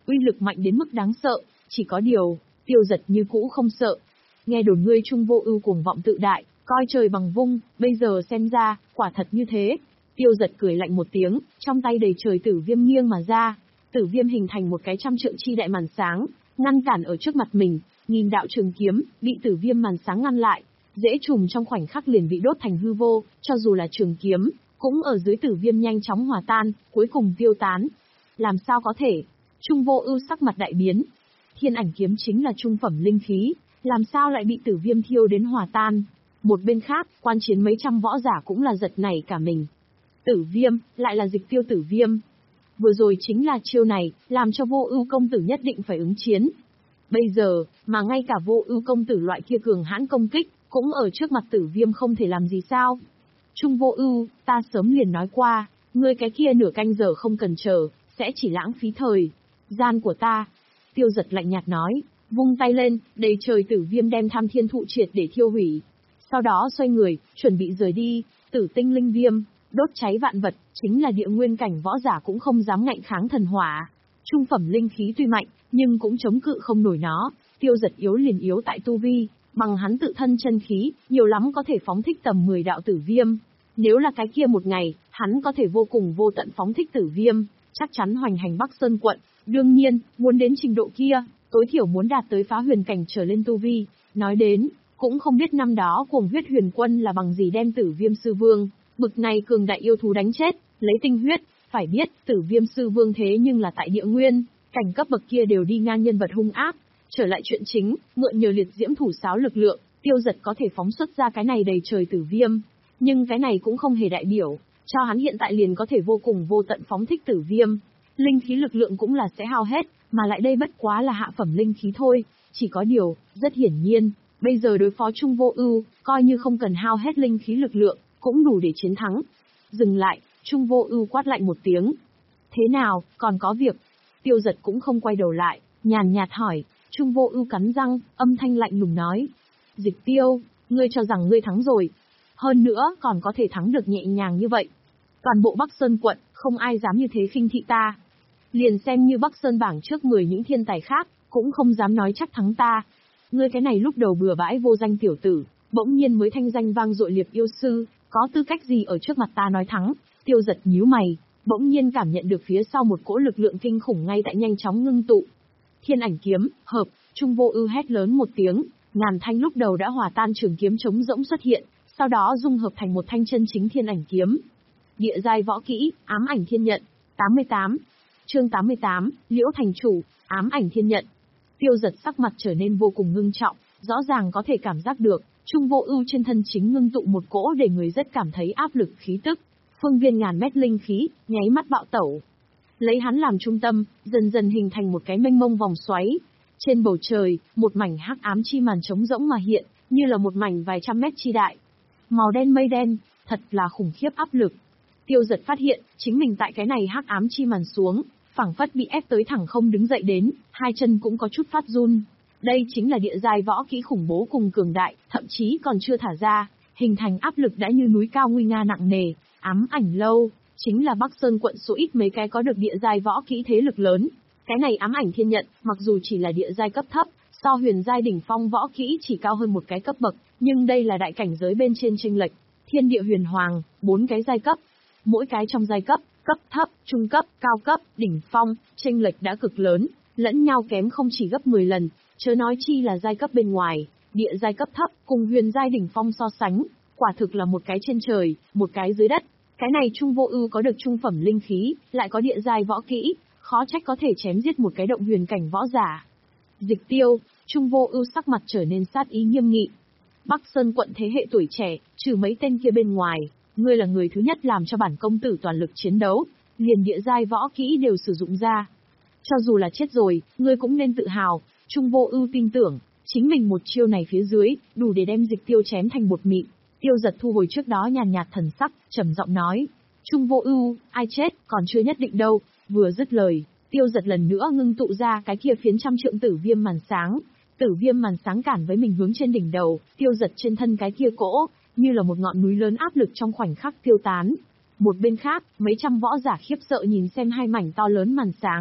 uy lực mạnh đến mức đáng sợ, chỉ có điều, Tiêu Giật như cũ không sợ. Nghe đồn ngươi Trung Vô Ưu cuồng vọng tự đại, coi trời bằng vung, bây giờ xem ra, quả thật như thế. Tiêu Giật cười lạnh một tiếng, trong tay đầy trời tử viêm nghiêng mà ra, tử viêm hình thành một cái trăm trượng chi đại màn sáng, ngăn cản ở trước mặt mình, nghìn đạo trường kiếm bị tử viêm màn sáng ngăn lại, dễ trùm trong khoảnh khắc liền bị đốt thành hư vô, cho dù là trường kiếm, cũng ở dưới tử viêm nhanh chóng hòa tan, cuối cùng tiêu tán. Làm sao có thể? Trung Vô Ưu sắc mặt đại biến. Thiên ảnh kiếm chính là trung phẩm linh khí, làm sao lại bị tử viêm thiêu đến hòa tan? Một bên khác, quan chiến mấy trăm võ giả cũng là giật nảy cả mình. Tử viêm, lại là Dịch Tiêu tử viêm. Vừa rồi chính là chiêu này, làm cho Vô Ưu công tử nhất định phải ứng chiến. Bây giờ, mà ngay cả Vô Ưu công tử loại kia cường hãn công kích, cũng ở trước mặt tử viêm không thể làm gì sao? Trung Vô Ưu, ta sớm liền nói qua, ngươi cái kia nửa canh giờ không cần chờ, sẽ chỉ lãng phí thời gian của ta. Tiêu Giật lạnh nhạt nói, vung tay lên, đầy trời tử viêm đem Tham Thiên thụ triệt để thiêu hủy. Sau đó xoay người, chuẩn bị rời đi, Tử Tinh linh viêm, đốt cháy vạn vật, chính là địa nguyên cảnh võ giả cũng không dám ngạnh kháng thần hỏa. Trung phẩm linh khí tuy mạnh, nhưng cũng chống cự không nổi nó. Tiêu Giật yếu liền yếu tại tu vi, bằng hắn tự thân chân khí, nhiều lắm có thể phóng thích tầm mười đạo tử viêm. Nếu là cái kia một ngày, hắn có thể vô cùng vô tận phóng thích tử viêm, chắc chắn hoành hành Bắc Sơn quận. Đương nhiên, muốn đến trình độ kia, tối thiểu muốn đạt tới phá huyền cảnh trở lên tu vi. Nói đến, cũng không biết năm đó Cuồng Huyết Huyền Quân là bằng gì đem Tử Viêm Sư Vương, bực này cường đại yêu thú đánh chết, lấy tinh huyết. Phải biết, Tử Viêm Sư Vương thế nhưng là tại địa nguyên, cảnh cấp bậc kia đều đi ngang nhân vật hung ác. Trở lại chuyện chính, mượn nhờ liệt diễm thủ sáo lực lượng, Tiêu Giật có thể phóng xuất ra cái này đầy trời tử viêm. Nhưng cái này cũng không hề đại biểu cho hắn hiện tại liền có thể vô cùng vô tận phóng thích tử viêm. Linh khí lực lượng cũng là sẽ hao hết, mà lại đây bất quá là hạ phẩm linh khí thôi. Chỉ có điều, rất hiển nhiên, bây giờ đối phó Trung Vô Ưu, coi như không cần hao hết linh khí lực lượng, cũng đủ để chiến thắng. Dừng lại, Trung Vô Ưu quát lạnh một tiếng. Thế nào, còn có việc? Tiêu Giật cũng không quay đầu lại, nhàn nhạt hỏi. Trung Vô Ưu cắn răng, âm thanh lạnh lùng nói. Dịch Tiêu, ngươi cho rằng ngươi thắng rồi. Hơn nữa, còn có thể thắng được nhẹ nhàng như vậy. Toàn bộ Bắc Sơn quận, không ai dám như thế khinh thị ta. Liền xem như Bắc Sơn bảng trước mười những thiên tài khác, cũng không dám nói chắc thắng ta. Ngươi cái này lúc đầu bừa bãi vô danh tiểu tử, bỗng nhiên mới thanh danh vang dội liệp yêu sư, có tư cách gì ở trước mặt ta nói thắng? Tiêu Giật nhíu mày, bỗng nhiên cảm nhận được phía sau một cỗ lực lượng kinh khủng ngay tại nhanh chóng ngưng tụ. Thiên ảnh kiếm, hợp, Trung Vô Ưu hét lớn một tiếng, ngàn thanh lúc đầu đã hòa tan trường kiếm trống rỗng xuất hiện, sau đó dung hợp thành một thanh chân chính thiên ảnh kiếm. Địa giai võ kỹ, ám ảnh thiên nhận, tám mươi tám. Chương tám mươi tám, Liễu thành chủ, ám ảnh thiên nhận. Tiêu Giật sắc mặt trở nên vô cùng ngưng trọng, rõ ràng có thể cảm giác được, Trung Vô Ưu trên thân chính ngưng tụ một cỗ để người rất cảm thấy áp lực khí tức, phương viên ngàn mét linh khí, nháy mắt bạo tẩu. Lấy hắn làm trung tâm, dần dần hình thành một cái mênh mông vòng xoáy. Trên bầu trời, một mảnh hắc ám chi màn trống rỗng mà hiện, như là một mảnh vài trăm mét chi đại. Màu đen mây đen, thật là khủng khiếp áp lực. Tiêu Giật phát hiện, chính mình tại cái này hắc ám chi màn xuống, phảng phất bị ép tới thẳng không đứng dậy đến, hai chân cũng có chút phát run. Đây chính là địa giai võ kỹ khủng bố cùng cường đại, thậm chí còn chưa thả ra, hình thành áp lực đã như núi cao nguy nga nặng nề. Ám ảnh lâu, chính là Bắc Sơn quận số ít mấy cái có được địa giai võ kỹ thế lực lớn. Cái này ám ảnh thiên nhận, mặc dù chỉ là địa giai cấp thấp, so huyền giai đỉnh phong võ kỹ chỉ cao hơn một cái cấp bậc, nhưng đây là đại cảnh giới bên trên chênh lệch. Thiên địa huyền hoàng, bốn cái giai cấp, mỗi cái trong giai cấp, cấp thấp, trung cấp, cao cấp, đỉnh phong, chênh lệch đã cực lớn, lẫn nhau kém không chỉ gấp mười lần, chớ nói chi là giai cấp bên ngoài, địa giai cấp thấp cùng huyền giai đỉnh phong so sánh, quả thực là một cái trên trời, một cái dưới đất. Cái này Trung Vô Ưu có được trung phẩm linh khí, lại có địa giai võ kỹ, khó trách có thể chém giết một cái động huyền cảnh võ giả. Dịch Tiêu, Trung Vô Ưu sắc mặt trở nên sát ý nghiêm nghị. Bắc Sơn quận thế hệ tuổi trẻ, trừ mấy tên kia bên ngoài, ngươi là người thứ nhất làm cho bản công tử toàn lực chiến đấu, liền địa giai võ kỹ đều sử dụng ra. Cho dù là chết rồi, ngươi cũng nên tự hào, Trung Vô Ưu tin tưởng, chính mình một chiêu này phía dưới, đủ để đem Dịch Tiêu chém thành bột mịn. Tiêu Giật thu hồi trước đó nhàn nhạt thần sắc, trầm giọng nói, Trung Vô Ưu, ai chết, còn chưa nhất định đâu. Vừa dứt lời, Tiêu Giật lần nữa ngưng tụ ra cái kia phiến trăm trượng tử viêm màn sáng. Tử viêm màn sáng cản với mình hướng trên đỉnh đầu, Tiêu Giật trên thân cái kia cỗ, như là một ngọn núi lớn áp lực trong khoảnh khắc tiêu tán. Một bên khác, mấy trăm võ giả khiếp sợ nhìn xem hai mảnh to lớn màn sáng.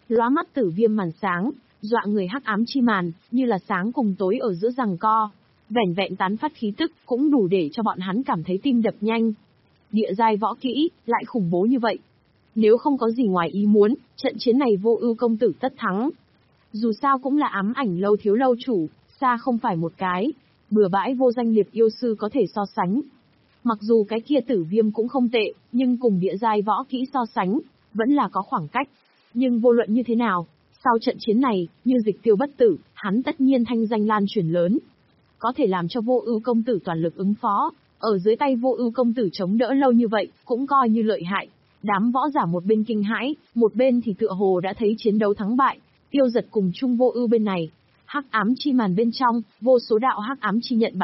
Lóa mắt tử viêm màn sáng, dọa người hắc ám chi màn, như là sáng cùng tối ở giữa giằng co. Vẻn vẹn tán phát khí tức, cũng đủ để cho bọn hắn cảm thấy tim đập nhanh. Địa giai võ kỹ, lại khủng bố như vậy. Nếu không có gì ngoài ý muốn, trận chiến này Vô Ưu công tử tất thắng. Dù sao cũng là ám ảnh lâu thiếu lâu chủ, xa không phải một cái bừa bãi vô danh liệt yêu sư có thể so sánh. Mặc dù cái kia tử viêm cũng không tệ, nhưng cùng địa giai võ kỹ so sánh, vẫn là có khoảng cách. Nhưng vô luận như thế nào, sau trận chiến này, như Dịch Tiêu bất tử, hắn tất nhiên thanh danh lan truyền lớn. Có thể làm cho Vô Ưu công tử toàn lực ứng phó, ở dưới tay Vô Ưu công tử chống đỡ lâu như vậy, cũng coi như lợi hại. Đám võ giả một bên kinh hãi, một bên thì tựa hồ đã thấy chiến đấu thắng bại, Tiêu Giật cùng chung Vô Ưu bên này. Hắc ám chi màn bên trong, vô số đạo hắc ám chi nhận